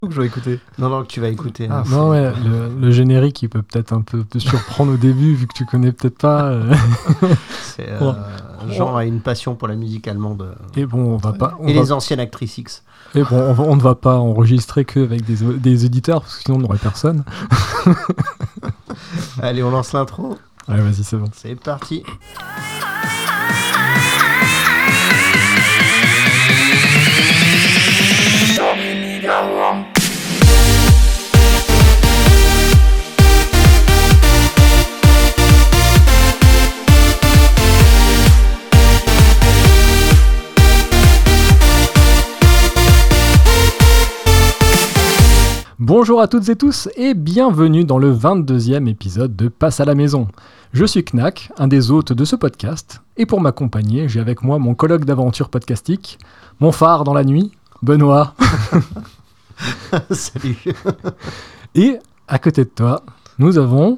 que je vais écouter. Non, que tu vas écouter. Ah, Non, ouais, le générique, il peut peut-être un peu te surprendre au début, vu que tu connais peut-être pas. C'est, Bon. Jean a une passion pour la musique allemande. Et bon, on va pas. Et les anciennes actrices X. Et bon, on ne va pas enregistrer qu'avec des éditeurs, parce que sinon on n'aurait personne. Allez, on lance l'intro. Ouais, vas-y, c'est bon. C'est parti. Bonjour à toutes et tous et bienvenue dans le 22e épisode de Passe à la maison. Je suis Knack, un des hôtes de ce podcast, et pour m'accompagner, j'ai avec moi mon colloque d'aventure podcastique, mon phare dans la nuit, Benoît. Salut. Et à côté de toi, nous avons...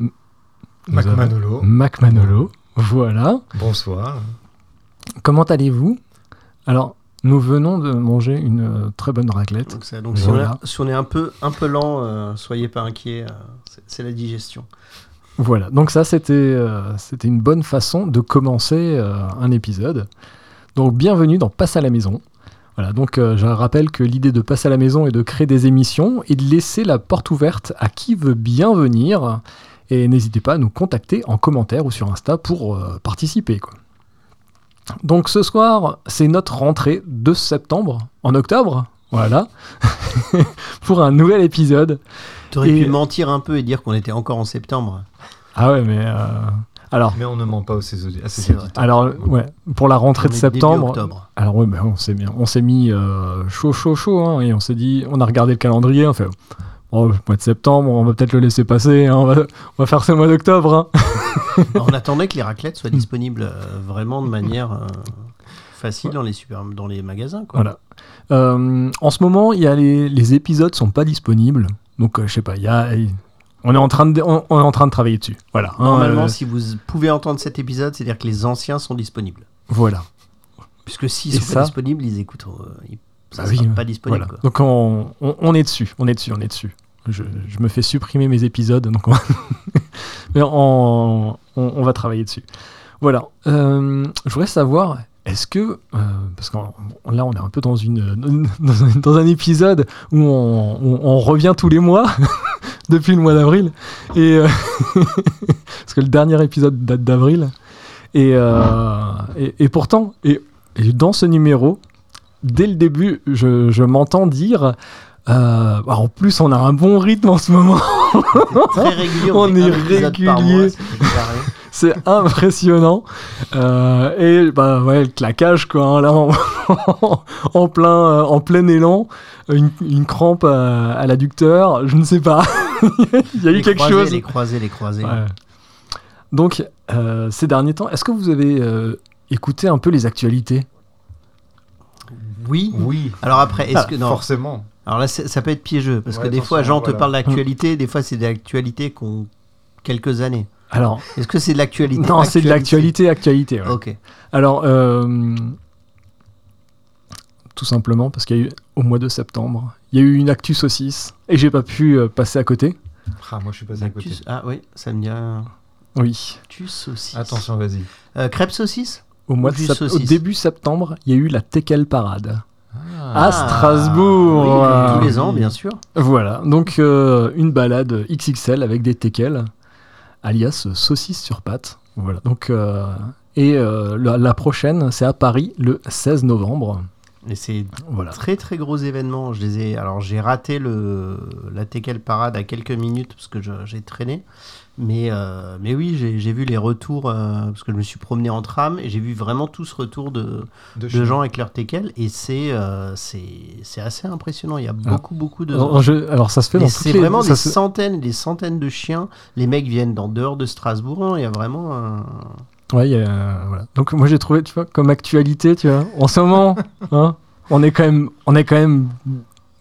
Mac Manolo. Mac Manolo, voilà. Bonsoir. Comment allez-vous ? Alors, nous venons de manger une très bonne raclette. Donc Voilà. si on est un peu lent, soyez pas inquiets, c'est la digestion. Voilà, donc ça c'était une bonne façon de commencer un épisode. Donc bienvenue dans Passe à la maison. Voilà, donc je rappelle que l'idée de Passe à la maison est de créer des émissions et de laisser la porte ouverte à qui veut bien venir. Et n'hésitez pas à nous contacter en commentaire ou sur Insta pour participer, quoi. Donc ce soir, c'est notre rentrée de septembre, en octobre, voilà, pour un nouvel épisode. T'aurais Et- pu mentir un peu et dire qu'on était encore en septembre. Ah ouais, mais... Alors, Mais on ne ment pas à ses C'est vrai. auditeurs. alors, ouais, pour la rentrée On de est début septembre... octobre. Alors ouais, bah, on s'est mis chaud, hein, et on s'est dit, on a regardé le calendrier, on fait, oh, le mois de septembre, on va peut-être le laisser passer, hein, on va faire ce mois d'octobre. Hein. On attendait que les raclettes soient disponibles vraiment de manière facile dans les magasins, quoi. Voilà. En ce moment, il y a les épisodes sont pas disponibles, donc je sais pas, on est en train de travailler dessus. Voilà. hein, Normalement, si vous pouvez entendre cet épisode, c'est-à-dire que les anciens sont disponibles. voilà. Puisque s'ils Et sont ça- pas disponibles, ils écoutent. Ça Bah sera oui, pas disponible. Voilà. Quoi. Donc on est dessus. Je me ffais supprimer mes épisodes, donc mais on va travailler dessus. Voilà. Je voudrais savoir, est-ce que parce que là on est un peu dans un épisode où on revient tous les mois depuis le mois d'avril et parce que le dernier épisode date d'avril et pourtant et dans ce numéro, dès le début, je m'entends dire. En plus, on a un bon rythme en ce moment. Très régulier. On fait est un épisode par régulier. mois, c'est carré. C'est impressionnant. Et bah ouais, le claquage quoi. Hein, là, en plein élan, une crampe à l'adducteur. Je ne sais pas. Il y a eu quelque chose. Les croisés. Ouais. Donc, ces derniers temps, est-ce que vous avez écouté un peu les actualités ? Oui. Oui. Alors après, est-ce que non Forcément. Alors là, ça peut être piégeux parce Ouais, que des attention, fois, Jean te voilà. parle d'actualité, des fois, c'est des actualités qui ont quelques années. Alors, Est-ce que c'est de l'actualité non, c'est de l'actualité. Ouais. Ok. Alors, tout simplement parce qu'il y a eu, au mois de septembre, il y a eu une actu saucisse et j'ai pas pu passer à côté. Ah, moi je suis passé à côté. Ah oui, ça me dit un Oui. actu saucisse. Attention, vas-y. Crêpe saucisse. Au Saucisse. début septembre, il y a eu la Tekel Parade. Ah. À Strasbourg. Oui, comme tous les ans, bien sûr. Voilà, donc une balade XXL avec des teckels, alias saucisses sur pattes. Voilà, donc la prochaine, c'est à Paris le 16 novembre. Et c'est Voilà. très très gros événement. Alors j'ai raté la Tekel Parade à quelques minutes parce que j'ai traîné. Mais oui, j'ai vu les retours parce que je me suis promené en tram et j'ai vu vraiment tout ce retour de gens avec leur Tekel et c'est assez impressionnant. Il y a beaucoup de... Alors ça se fait Et dans c'est toutes les... vraiment ça des centaines de chiens. Les mecs viennent dehors de Strasbourg. Hein. Il y a vraiment un... Ouais, voilà. Donc moi j'ai trouvé, tu vois, comme actualité, tu vois, en ce moment, hein, on est quand même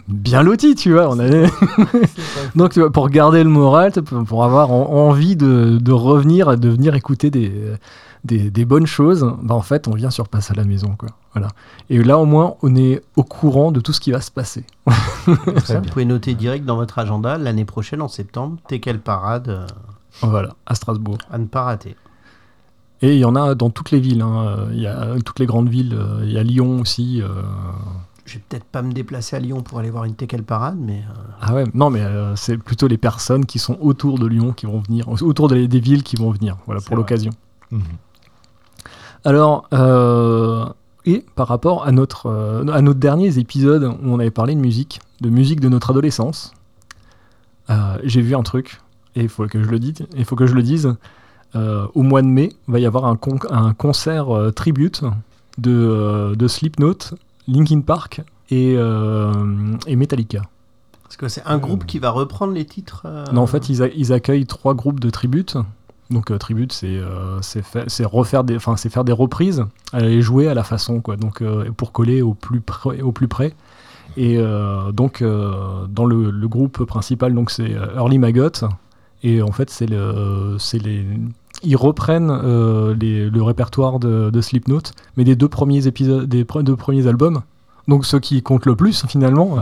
bien lotis, tu vois. Donc, tu vois, pour garder le moral, pour avoir envie de revenir et de venir écouter des bonnes choses, bah, en fait, on vient sur Passe à la maison, quoi. Voilà. Et là, au moins, on est au courant de tout ce qui va se passer. Ça, vous pouvez noter direct dans votre agenda, l'année prochaine, en septembre, TKL Parade. Voilà, à Strasbourg. À ne pas rater. Et il y en a dans toutes les villes. Il y a toutes les grandes villes. Il y a Lyon aussi. Je vais peut-être pas me déplacer à Lyon pour aller voir une TKL Parade, mais... Ah ouais, non, mais c'est plutôt les personnes qui sont autour de Lyon qui vont venir, autour des villes qui vont venir, voilà, pour l'occasion. Mmh. Alors, et par rapport à nos derniers épisodes où on avait parlé de musique de notre adolescence, j'ai vu un truc, et il faut que je le dise, au mois de mai, il va y avoir un concert tribute de Slipknot, Linkin Park et Metallica. Parce que c'est un groupe qui va reprendre les titres Non, en fait, ils accueillent 3 groupes de tribute. Donc tribute, c'est faire des reprises et jouer à la façon, quoi. Donc pour coller au plus près. Et donc dans le groupe principal, donc c'est Early Maggot. Et en fait, ils reprennent le répertoire de Slipknot, mais des 2 premiers épisodes, des 2 premiers albums. Donc ceux qui comptent le plus finalement.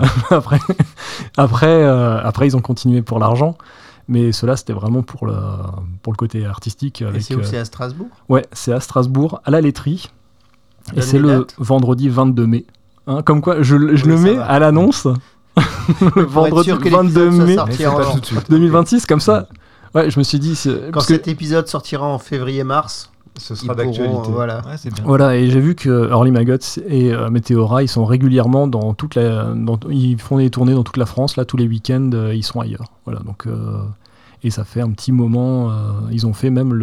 après, ils ont continué pour l'argent. Mais cela, c'était vraiment pour le côté artistique. Et c'est où, c'est à Strasbourg ? Ouais, c'est à Strasbourg, à la laiterie. Et c'est le vendredi 22 mai. Hein, comme quoi, je le mets à l'annonce. Le vendredi 22 mai 2026, comme ça. Ouais, je me suis dit... Quand cet épisode sortira en février-mars... Ce sera d'actualité. Voilà. Ouais, c'est bien. Voilà, et j'ai vu que Early Maggot et Meteora, ils sont régulièrement ils font des tournées dans toute la France. Là, tous les week-ends, ils sont ailleurs. Voilà, donc et ça fait un petit moment. Ils ont fait même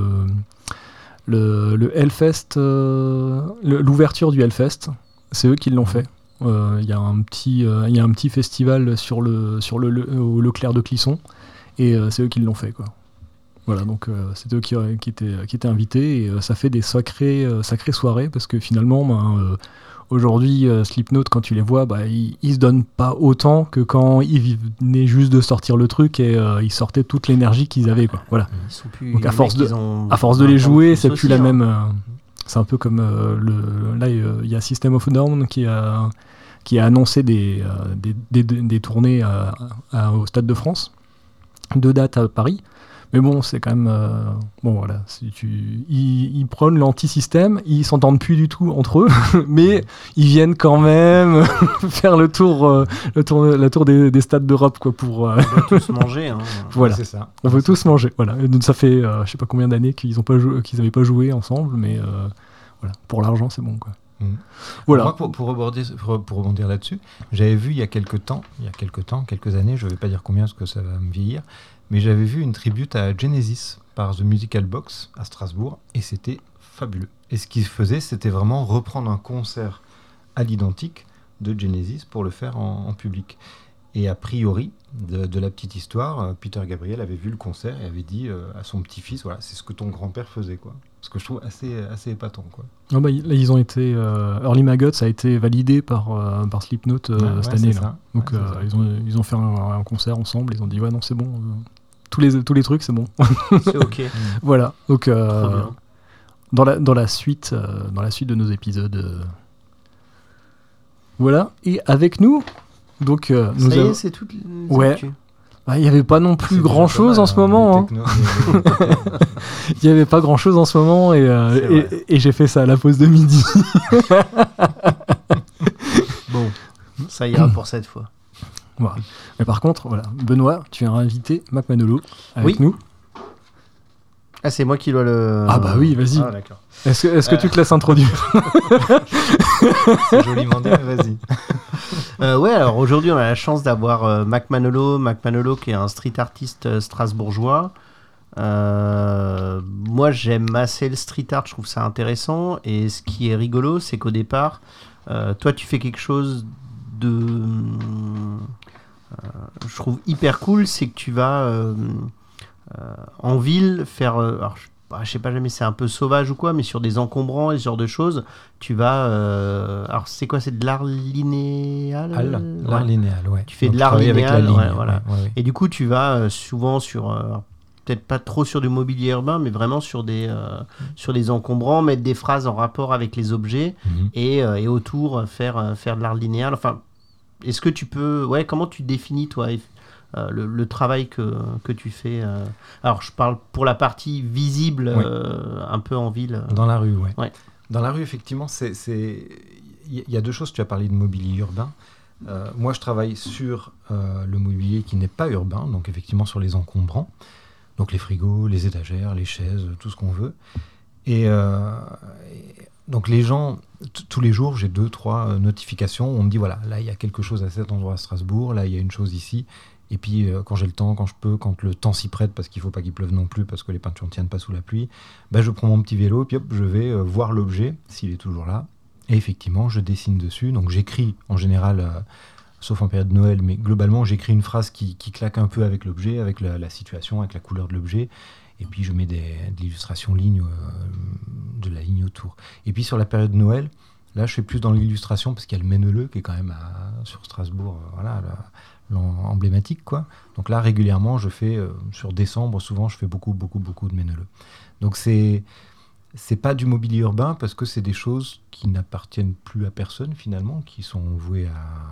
le Hellfest, l'ouverture du Hellfest. C'est eux qui l'ont fait. Il y a un petit festival au Leclerc de Clisson, et c'est eux qui l'ont fait, quoi. Voilà, donc c'est eux qui étaient invités, et ça fait des sacrées soirées, parce que finalement, aujourd'hui, Slipknot, quand tu les vois, ils se donnent pas autant que quand ils venaient juste de sortir le truc, et ils sortaient toute l'énergie qu'ils avaient, quoi. Voilà. Donc à force de les jouer, c'est plus la même... c'est un peu comme là, il y a System of a Down qui a annoncé des tournées au Stade de France, 2 dates à Paris. Mais bon, c'est quand même... bon, voilà. Ils prennent l'anti-système, ils s'entendent plus du tout entre eux, mais ils viennent quand même faire la tour des stades d'Europe, quoi, pour... On veut tous manger, hein. Voilà, c'est ça. On veut tous manger, voilà. Et donc, ça fait, je sais pas combien d'années qu'ils n'avaient pas joué ensemble, mais voilà, pour l'argent, c'est bon, quoi. Voilà. Moi, pour rebondir là-dessus, j'avais vu il y a quelques années, je ne vais pas dire combien parce que ça va me vieillir, mais j'avais vu une tribute à Genesis par The Musical Box à Strasbourg, et c'était fabuleux. Et ce qu'ils faisaient, c'était vraiment reprendre un concert à l'identique de Genesis pour le faire en public. Et a priori, de la petite histoire, Peter Gabriel avait vu le concert et avait dit à son petit-fils, voilà, c'est ce que ton grand-père faisait, quoi. Ce que je trouve assez épatant, quoi. Oh bah, là, ils ont été... Early Maggot, ça a été validé par Slipknot cette année. Là. Donc ils ont fait un concert ensemble, ils ont dit, ouais, non, c'est bon. Tous les trucs, c'est bon. C'est OK. Voilà. Donc, dans la suite de nos épisodes... Voilà. Et avec nous... Donc, ça y est, c'est tout. Ouais. Il n'y avait pas non plus grand-chose en ce moment. Il n'y avait pas grand-chose en ce moment, et j'ai fait ça à la pause de midi. Bon, ça ira pour cette fois. Voilà. Mais par contre, voilà, Benoît, tu as invité Mac Manolo avec nous. Ah, c'est moi qui dois le... Ah bah oui, vas-y. Ah, d'accord. Est-ce que tu te laisses introduire? C'est joliment dit, mais vas-y. Ouais, alors aujourd'hui, on a la chance d'avoir Mac Manolo qui est un street artiste strasbourgeois. Moi, j'aime assez le street art, je trouve ça intéressant. Et ce qui est rigolo, c'est qu'au départ, toi, tu fais quelque chose de... je trouve hyper cool, c'est que tu vas... en ville, faire... alors, je sais pas jamais, c'est un peu sauvage ou quoi, mais sur des encombrants et ce genre de choses, tu vas... alors, c'est quoi? C'est de l'art linéal? L'art linéal, ouais. Tu fais Donc, de je l'art travaille avec la linéal, ligne, voilà. ouais. Et du coup, tu vas souvent sur... peut-être pas trop sur du mobilier urbain, mais vraiment sur des encombrants, mettre des phrases en rapport avec les objets et autour faire de l'art linéal. Enfin, est-ce que tu peux... Ouais, comment tu définis, toi, le travail que tu fais Alors, je parle pour la partie visible, un peu en ville. Dans la rue, Ouais. Dans la rue, effectivement, il y a deux choses. Tu as parlé de mobilier urbain. Moi, je travaille sur le mobilier qui n'est pas urbain, donc effectivement sur les encombrants. Donc les frigos, les étagères, les chaises, tout ce qu'on veut. Et donc les gens, tous les jours, j'ai 2-3 notifications où on me dit, voilà, là il y a quelque chose à cet endroit à Strasbourg, là il y a une chose ici. Et puis quand j'ai le temps, quand je peux, quand le temps s'y prête, parce qu'il ne faut pas qu'il pleuve non plus, parce que les peintures ne tiennent pas sous la pluie, je prends mon petit vélo, puis hop, je vais voir l'objet, s'il est toujours là. Et effectivement, je dessine dessus. Donc j'écris en général... sauf en période de Noël, mais globalement, j'écris une phrase qui claque un peu avec l'objet, avec la situation, avec la couleur de l'objet, et puis je mets de l'illustration ligne, de la ligne autour. Et puis sur la période de Noël, là, je fais plus dans l'illustration, parce qu'il y a le Méneleu, qui est quand même sur Strasbourg, emblématique, quoi. Donc là, régulièrement, je fais, sur décembre, souvent, je fais beaucoup de Méneleu. Donc c'est pas du mobilier urbain parce que c'est des choses qui n'appartiennent plus à personne finalement, qui sont vouées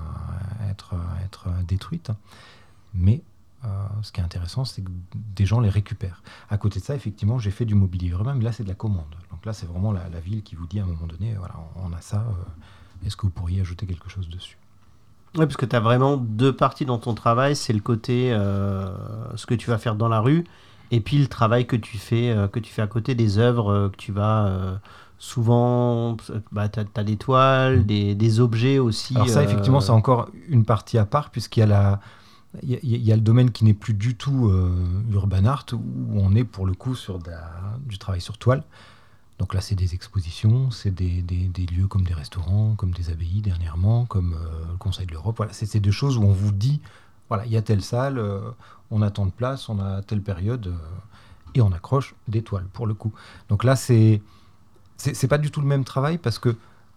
à être détruites. Mais ce qui est intéressant, c'est que des gens les récupèrent. À côté de ça, effectivement, j'ai fait du mobilier urbain, mais là, c'est de la commande. Donc là, c'est vraiment la ville qui vous dit à un moment donné, voilà, on a ça, est-ce que vous pourriez ajouter quelque chose dessus ? Oui, parce que tu as vraiment deux parties dans ton travail. C'est le côté, ce que tu vas faire dans la rue, et puis le travail que tu fais à côté, des œuvres que tu vas souvent... tu as des toiles, des objets aussi. Alors ça, effectivement, c'est encore une partie à part, puisqu'il y a il y a le domaine qui n'est plus du tout urban art, où on est pour le coup sur du travail sur toile. Donc là, c'est des expositions, c'est des lieux comme des restaurants, comme des abbayes dernièrement, comme le Conseil de l'Europe. Voilà, c'est des choses où on vous dit, voilà, il y a telle salle, on a tant de place, on a telle période, et on accroche des toiles, pour le coup. Donc là, c'est pas du tout le même travail, parce que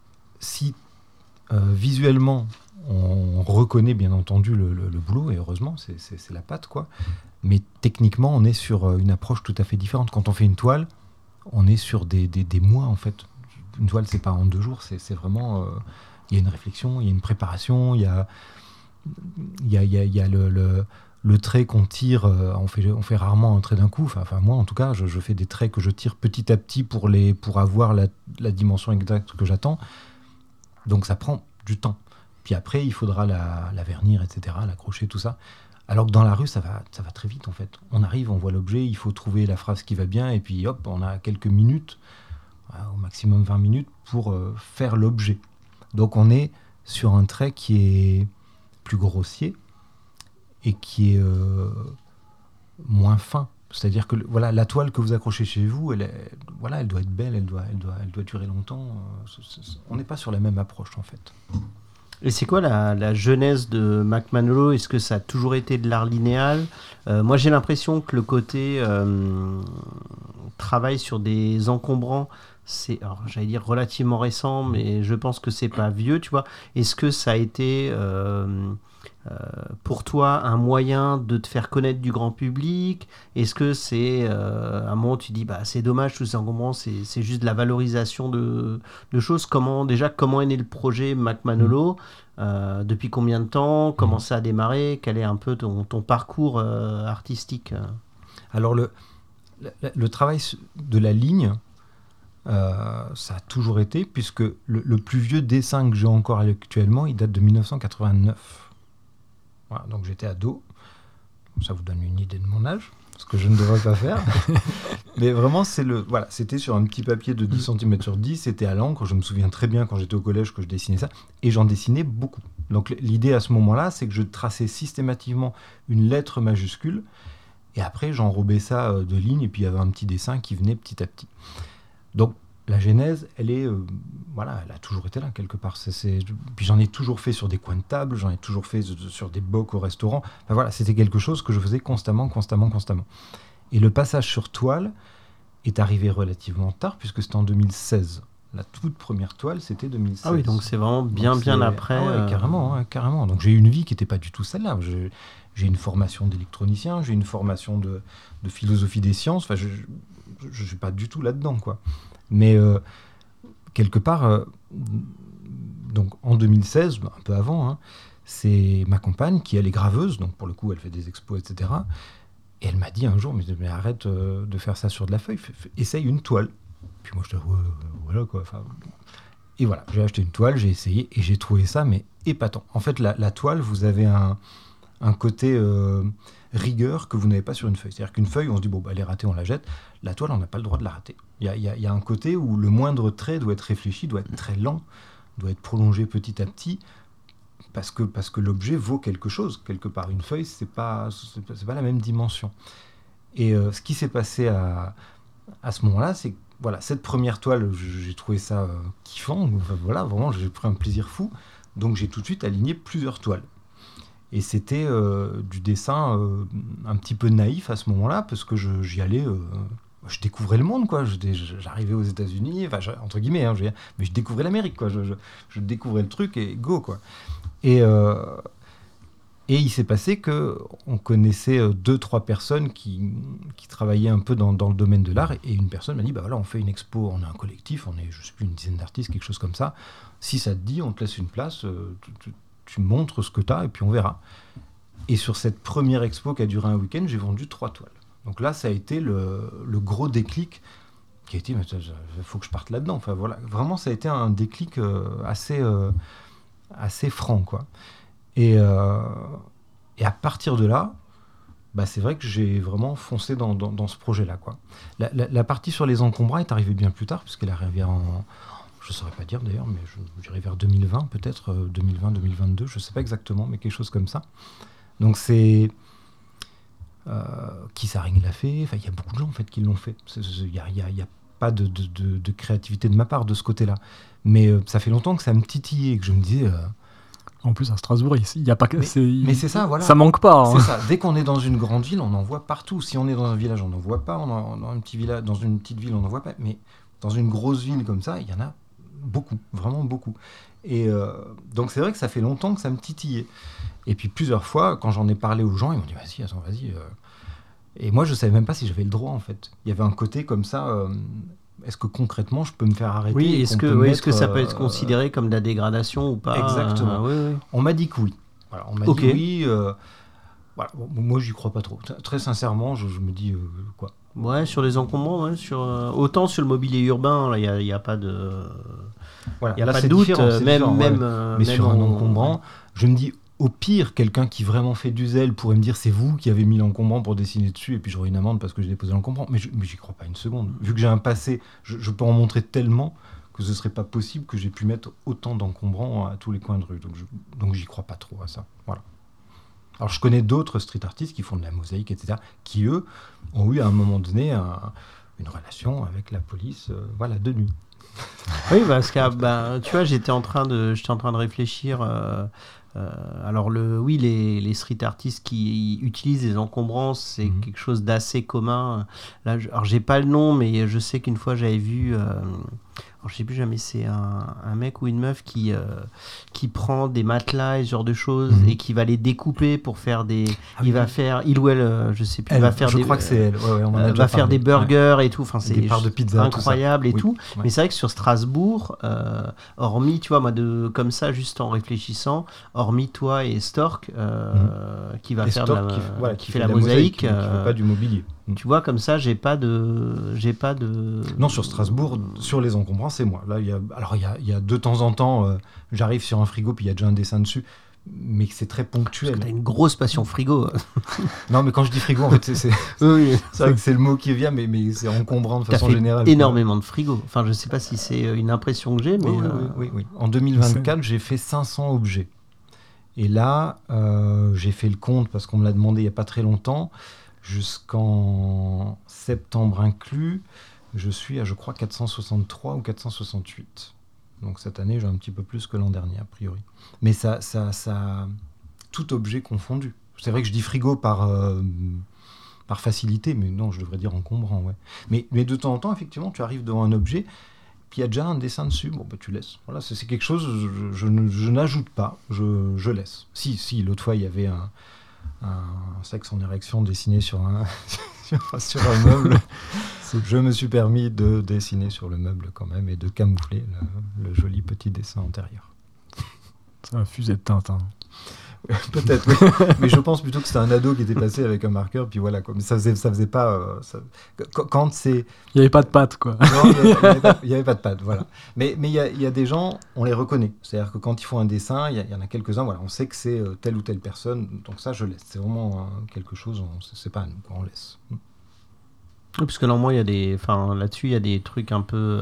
si visuellement, on reconnaît bien entendu le boulot, et heureusement, c'est la patte, quoi. Mais techniquement, on est sur une approche tout à fait différente. Quand on fait une toile, on est sur des mois, en fait. Une toile, c'est pas en 2 jours, c'est vraiment... Il y a une réflexion, il y a une préparation, il y a le trait qu'on tire, on fait rarement un trait d'un coup. Enfin, moi, en tout cas, je fais des traits que je tire petit à petit pour avoir la dimension exacte que j'attends. Donc, ça prend du temps. Puis après, il faudra la vernir, etc., l'accrocher, tout ça. Alors que dans la rue, ça va très vite, en fait. On arrive, on voit l'objet, il faut trouver la phrase qui va bien, et puis hop, on a quelques minutes, au maximum 20 minutes, pour faire l'objet. Donc on est sur un trait qui est plus grossier et qui est moins fin. C'est-à-dire que voilà, la toile que vous accrochez chez vous, elle doit être belle, elle doit durer longtemps. On n'est pas sur la même approche, en fait. Et c'est quoi la genèse de Mac Manolo ? Est-ce que ça a toujours été de l'art linéal ? Moi, j'ai l'impression que le côté travail sur des encombrants, c'est, alors, j'allais dire relativement récent, mais je pense que c'est pas vieux, tu vois. Est-ce que ça a été pour toi un moyen de te faire connaître du grand public ? Est-ce que c'est à un moment tu dis c'est dommage tous ces encombrants, c'est juste de la valorisation de choses ? Comment est né le projet Mac Manolo ? Depuis combien de temps ? Comment ça a démarré ? Quel est un peu ton parcours artistique ? Alors le travail de la ligne, ça a toujours été, puisque le plus vieux dessin que j'ai encore actuellement, il date de 1989. Voilà, donc j'étais ado. Ça vous donne une idée de mon âge, ce que je ne devrais pas faire. Mais vraiment, c'était sur un petit papier de 10 cm sur 10, c'était à l'encre. Je me souviens très bien quand j'étais au collège que je dessinais ça, et j'en dessinais beaucoup. Donc l'idée à ce moment-là, c'est que je traçais systématiquement une lettre majuscule, et après j'enrobais ça de lignes, et puis il y avait un petit dessin qui venait petit à petit. Donc la genèse, elle est, elle a toujours été là quelque part. Puis j'en ai toujours fait sur des coins de table, j'en ai toujours fait sur des bocs au restaurant. Enfin, voilà, c'était quelque chose que je faisais constamment. Et le passage sur toile, est arrivé relativement tard, puisque c'était en 2016. La toute première toile, c'était 2016. Ah oui, donc c'est vraiment bien après. Ah ouais, carrément. Donc j'ai eu une vie qui n'était pas du tout celle-là. J'ai une formation d'électronicien, j'ai une formation de philosophie des sciences. Enfin, je ne suis pas du tout là-dedans, quoi. Mais quelque part, donc en 2016, un peu avant, hein, c'est ma compagne qui, elle est graveuse, donc pour le coup, elle fait des expos, etc. Et elle m'a dit un jour, mais arrête de faire ça sur de la feuille, essaye une toile. Puis moi, je dis, voilà quoi. Enfin, et voilà, j'ai acheté une toile, j'ai essayé et j'ai trouvé ça, mais épatant. En fait, la toile, vous avez un côté rigueur que vous n'avez pas sur une feuille. C'est-à-dire qu'une feuille, on se dit, bon, bah, elle est ratée, on la jette. La toile, on n'a pas le droit de la rater. Il y a un côté où le moindre trait doit être réfléchi, doit être très lent, doit être prolongé petit à petit, parce que l'objet vaut quelque chose. Quelque part, une feuille, c'est pas la même dimension. Et ce qui s'est passé à ce moment-là, c'est que voilà, cette première toile, j'ai trouvé ça kiffant. Enfin, voilà, vraiment, j'ai pris un plaisir fou. Donc j'ai tout de suite aligné plusieurs toiles. Et c'était du dessin un petit peu naïf à ce moment-là, parce que j'y allais, je découvrais le monde, quoi. J'arrivais aux États-Unis, enfin, entre guillemets, hein, mais je découvrais l'Amérique, quoi. Je découvrais le truc et go, quoi. Et il s'est passé qu'on connaissait 2-3 personnes qui travaillaient un peu dans le domaine de l'art, et une personne m'a dit, bah voilà, on fait une expo, on est un collectif, on est, je sais plus, une dizaine d'artistes, quelque chose comme ça. Si ça te dit, on te laisse une place, tu montres ce que tu as et puis on verra. Et sur cette première expo qui a duré un week-end, j'ai vendu 3 toiles. Donc là, ça a été le gros déclic qui a été, il faut que je parte là-dedans. Enfin voilà, vraiment, ça a été un déclic assez franc, quoi. Et à partir de là, bah, c'est vrai que j'ai vraiment foncé dans ce projet-là, quoi. La partie sur les encombrants est arrivée bien plus tard, puisqu'elle est arrivée je ne saurais pas dire d'ailleurs, mais je dirais vers 2020, peut-être 2020, 2022, je ne sais pas exactement, mais quelque chose comme ça. Donc c'est... Keith Haring l'a fait, enfin, il y a beaucoup de gens en fait, qui l'ont fait. Il n'y a pas de créativité de ma part de ce côté-là. Mais ça fait longtemps que ça me titillait, que je me disais... En plus, à Strasbourg, il n'y a pas que... Mais c'est ça, voilà. Ça manque pas. Hein. C'est ça. Dès qu'on est dans une grande ville, on en voit partout. Si on est dans un village, on n'en voit pas. Dans un petit village, dans une petite ville, on n'en voit pas. Mais dans une grosse ville comme ça, il y en a beaucoup, vraiment beaucoup. Et donc c'est vrai que ça fait longtemps que ça me titillait. Et puis plusieurs fois, quand j'en ai parlé aux gens, ils m'ont dit vas-y. Et moi, je ne savais même pas si j'avais le droit, en fait. Il y avait un côté comme ça... Est-ce que concrètement, je peux me faire arrêter? Oui, est-ce que ça peut être considéré comme de la dégradation ou pas? Exactement. Oui. On m'a dit que oui. Voilà, on m'a dit oui. Voilà. Bon, moi, j'y crois pas trop. Très sincèrement, je me dis quoi. Ouais, sur les encombrants, autant sur le mobilier urbain, il n'y a pas de... Voilà, il n'y a pas de doute. Mais sur un encombrant, je me dis... Au pire, quelqu'un qui vraiment fait du zèle pourrait me dire c'est vous qui avez mis l'encombrant pour dessiner dessus et puis j'aurai une amende parce que j'ai déposé l'encombrant. Mais j'y crois pas une seconde. Vu que j'ai un passé, je peux en montrer tellement que ce serait pas possible que j'ai pu mettre autant d'encombrants à tous les coins de rue. Donc j'y crois pas trop à ça. Voilà. Alors je connais d'autres street artistes qui font de la mosaïque, etc., qui eux ont eu à un moment donné une relation avec la police, de nuit. Oui, parce que tu vois, j'étais en train de réfléchir. Alors les street artistes qui utilisent les encombrants, c'est quelque chose d'assez commun. Là, alors j'ai pas le nom, mais je sais qu'une fois j'avais vu, alors je sais plus jamais, c'est un mec ou une meuf qui prend des matelas et ce genre de choses et qui va les découper pour faire des, il ou elle, je sais plus, je crois que c'est elle. Ouais, on en a déjà va faire parlé. des burgers et tout. Enfin, c'est des parts de pizza, incroyable et tout. Ouais. Mais c'est vrai que sur Strasbourg, hormis, tu vois, moi comme ça, juste en réfléchissant, hormis toi et Stork, qui va faire Stork, qui fait la mosaïque, qui fait pas du mobilier. Tu vois, comme ça, j'ai pas de. Non, sur Strasbourg, sur les encombrants, c'est moi. Là, il y a de temps en temps, j'arrive sur un frigo puis il y a déjà un dessin dessus, mais c'est très ponctuel. Parce que t'as une grosse passion frigo. Non, mais quand je dis frigo, en fait, c'est vrai que c'est le mot qui vient, mais c'est encombrant de façon générale. Énormément de frigo. Enfin, je sais pas si c'est une impression que j'ai, mais oui. En 2024, j'ai fait 500 objets. Et là, j'ai fait le compte parce qu'on me l'a demandé il y a pas très longtemps. Jusqu'en septembre inclus, je suis à, je crois, 463 ou 468. Donc cette année, j'ai un petit peu plus que l'an dernier, a priori. Mais ça tout objet confondu. C'est vrai que je dis frigo par par facilité, mais non, je devrais dire encombrant, ouais. Mais de temps en temps, effectivement, tu arrives devant un objet, puis il y a déjà un dessin dessus, bon, bah, tu laisses. Voilà, c'est quelque chose, je n'ajoute pas, je laisse. Si, l'autre fois, il y avait un sexe en érection dessiné sur un, sur un meuble. Je me suis permis de dessiner sur le meuble quand même et de camoufler le joli petit dessin antérieur. C'est un fusil de Tintin. Peut-être, oui. Mais je pense plutôt que c'était un ado qui était passé avec un marqueur, puis voilà, quoi. Mais ça faisait pas... Quand c'est... Il n'y avait pas de patte, quoi. Non, il n'y avait pas de patte, voilà. Mais il y a des gens, on les reconnaît. C'est-à-dire que quand ils font un dessin, il y en a quelques-uns, voilà, on sait que c'est telle ou telle personne, donc ça, je laisse. C'est vraiment quelque chose, c'est pas à nous, quoi, on laisse. Oui, parce que normalement, il y a des... Enfin, là-dessus, il y a des trucs un peu...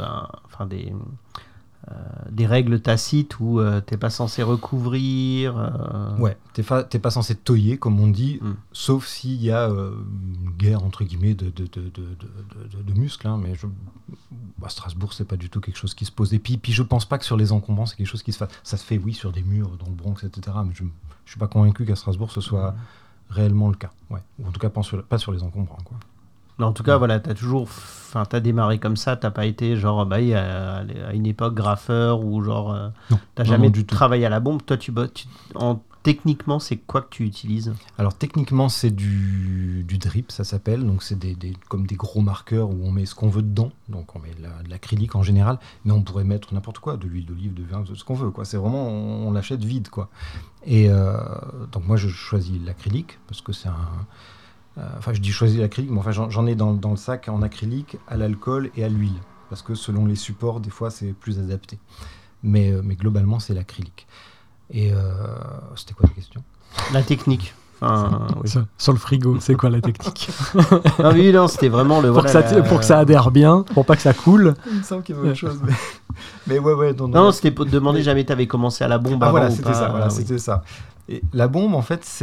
des règles tacites où t'es pas censé recouvrir. Ouais, t'es pas censé toyer, comme on dit, sauf s'il y a une guerre, entre guillemets, de muscles. Hein, mais à Strasbourg, c'est pas du tout quelque chose qui se pose. Et puis je pense pas que sur les encombrants, c'est quelque chose qui se fasse. Ça se fait, oui, sur des murs, dans le Bronx, etc. Mais je suis pas convaincu qu'à Strasbourg, ce soit réellement le cas. Ouais. Ou en tout cas, pas sur les encombrants, quoi. Mais en tout cas, voilà, t'as démarré comme ça, t'as pas été genre, à une époque graffeur ou genre, t'as jamais travaillé à la bombe. Toi, techniquement, c'est quoi que tu utilises ? Alors techniquement, c'est du drip, ça s'appelle. Donc c'est comme des gros marqueurs où on met ce qu'on veut dedans. Donc on met de l'acrylique en général, mais on pourrait mettre n'importe quoi, de l'huile d'olive, de vin, ce qu'on veut, quoi. C'est vraiment, on l'achète vide, quoi. Et donc moi, je choisis l'acrylique parce que c'est un... je dis choisir l'acrylique, mais enfin j'en ai dans le sac en acrylique, à l'alcool et à l'huile, parce que selon les supports, des fois c'est plus adapté. Mais globalement, c'est l'acrylique. Et c'était quoi la question ? La technique. Oui. Sur le frigo, c'est quoi la technique ? Non, c'était vraiment pour que ça adhère bien, pour pas que ça coule. Il me semble qu'il y avait autre chose. Mais ouais. Non, c'était pour te demander jamais t'avais commencé à la bombe avant voilà, ou c'était pas. Ça. Voilà, c'était ça. Et la bombe, en fait,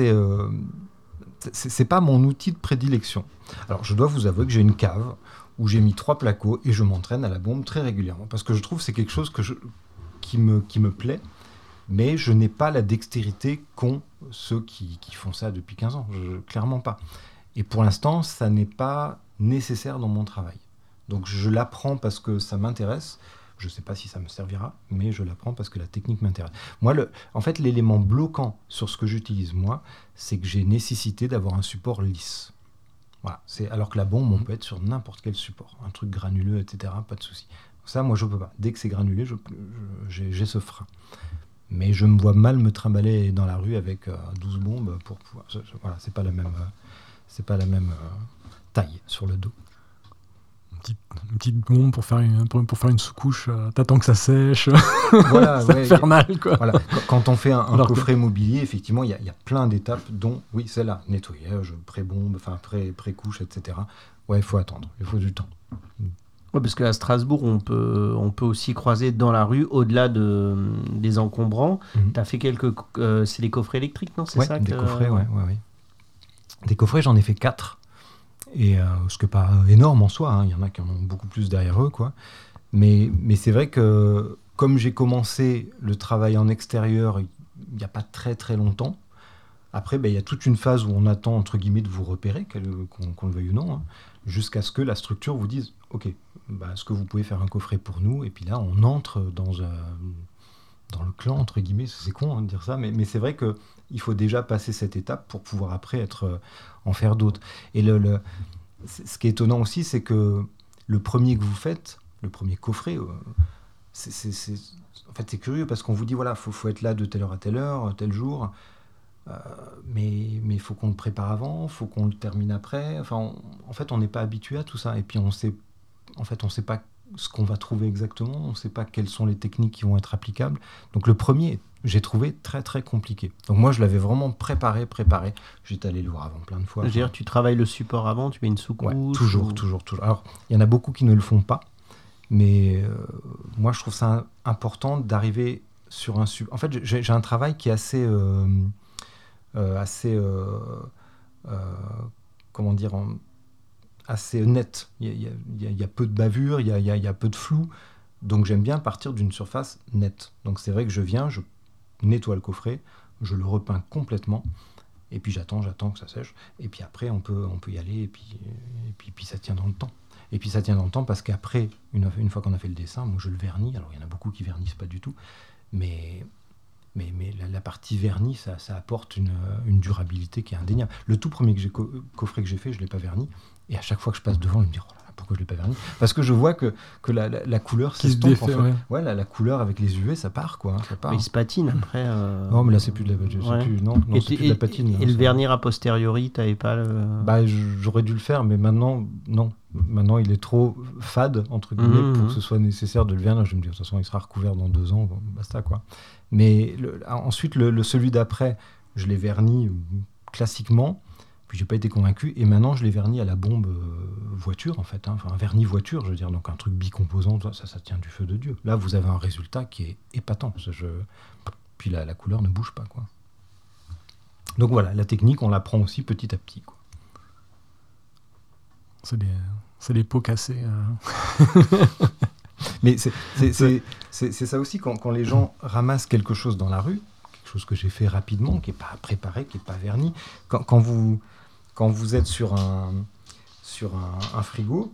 c'est pas mon outil de prédilection. Alors, je dois vous avouer que j'ai une cave où j'ai mis 3 placos et je m'entraîne à la bombe très régulièrement parce que je trouve que c'est quelque chose qui me plaît, mais je n'ai pas la dextérité qu'ont ceux qui font ça depuis 15 ans. Clairement pas. Et pour l'instant, ça n'est pas nécessaire dans mon travail. Donc, je l'apprends parce que ça m'intéresse. Je ne sais pas si ça me servira, mais je l'apprends parce que la technique m'intéresse. Moi, en fait, l'élément bloquant sur ce que j'utilise, moi, c'est que j'ai nécessité d'avoir un support lisse. Voilà. Alors que la bombe, on peut être sur n'importe quel support. Un truc granuleux, etc., pas de souci. Ça, moi, je ne peux pas. Dès que c'est granulé, j'ai ce frein. Mais je me vois mal me trimballer dans la rue avec 12 bombes pour pouvoir... Voilà, c'est pas la même taille sur le dos. Une petite bombe pour faire une sous-couche, t'attends que ça sèche. Voilà, c'est infernal, quoi. Voilà. Quand on fait un coffret mobilier, effectivement, il y a plein d'étapes, dont, oui, celle-là, nettoyage, pré-bombe, enfin pré-couche, etc. Ouais, il faut attendre, il faut du temps. Ouais, parce qu'à Strasbourg, on peut aussi croiser dans la rue, au-delà des encombrants. T'as fait c'est des coffrets électriques, non ? C'est ça des coffrets, ouais. Des coffrets, j'en ai fait 4. Et ce qui n'est pas énorme en soi, hein. Il y en a qui en ont beaucoup plus derrière eux, quoi. Mais c'est vrai que comme j'ai commencé le travail en extérieur il n'y a pas très très longtemps, après il y a toute une phase où on attend entre guillemets de vous repérer, qu'on le veuille ou non, hein, jusqu'à ce que la structure vous dise ok, est-ce que vous pouvez faire un coffret pour nous ? Et puis là on entre dans le clan entre guillemets, c'est con de dire ça, mais c'est vrai que il faut déjà passer cette étape pour pouvoir après en faire d'autres. Et ce qui est étonnant aussi, c'est que le premier que vous faites, le premier coffret, en fait, c'est curieux parce qu'on vous dit, voilà, faut être là de telle heure à telle heure, tel jour, mais il faut qu'on le prépare avant, il faut qu'on le termine après. Enfin, en fait, on n'est pas habitué à tout ça. Et puis, on sait pas ce qu'on va trouver exactement, on ne sait pas quelles sont les techniques qui vont être applicables. Donc le premier, j'ai trouvé très très compliqué. Donc moi je l'avais vraiment préparé. J'étais allé le voir avant plein de fois. Je veux dire, tu travailles le support avant, tu mets une sous-couche. Ouais, toujours. Alors il y en a beaucoup qui ne le font pas, mais moi je trouve ça important d'arriver sur un support. En fait j'ai un travail qui est assez comment dire, assez net. Il y a peu de bavure, il y a peu de flou. Donc j'aime bien partir d'une surface nette. Donc c'est vrai que je nettoie le coffret, je le repeins complètement Et puis j'attends que ça sèche. Et puis après, on peut y aller. Et puis ça tient dans le temps. Et puis ça tient dans le temps parce qu'après, une fois qu'on a fait le dessin, moi je le vernis. Alors il y en a beaucoup qui vernissent pas du tout. Mais la partie vernis, ça apporte une durabilité qui est indéniable. Le tout premier coffret que j'ai fait, je ne l'ai pas verni. Et à chaque fois que je passe devant, je me dis, oh là là, pourquoi je ne l'ai pas verni ? Parce que je vois que la couleur s'estompe. Défait, en fait. Ouais, la couleur avec les UV, ça part, quoi. Ça part. Il se patine après. Non, mais là, c'est plus de la patine. C'est plus de la patine. Et le vernir a posteriori, tu n'avais pas le... Bah, j'aurais dû le faire, mais maintenant, non. Maintenant, il est trop fade, entre guillemets, pour que ce soit nécessaire de le vernir. Je me dis, de toute façon, il sera recouvert dans 2 ans, bon, basta, quoi. Mais ensuite, celui d'après, je l'ai verni classiquement, puis j'ai pas été convaincu, et maintenant, je l'ai verni à la bombe voiture, en fait. Enfin, un vernis voiture, je veux dire, donc un truc bicomposant, ça tient du feu de Dieu. Là, vous avez un résultat qui est épatant. Puis la couleur ne bouge pas, quoi. Donc voilà, la technique, on l'apprend aussi petit à petit, quoi. C'est des pots cassés. Mais c'est ça aussi, quand les gens ramassent quelque chose dans la rue, quelque chose que j'ai fait rapidement, qui n'est pas préparé, qui n'est pas verni, quand vous êtes sur un frigo,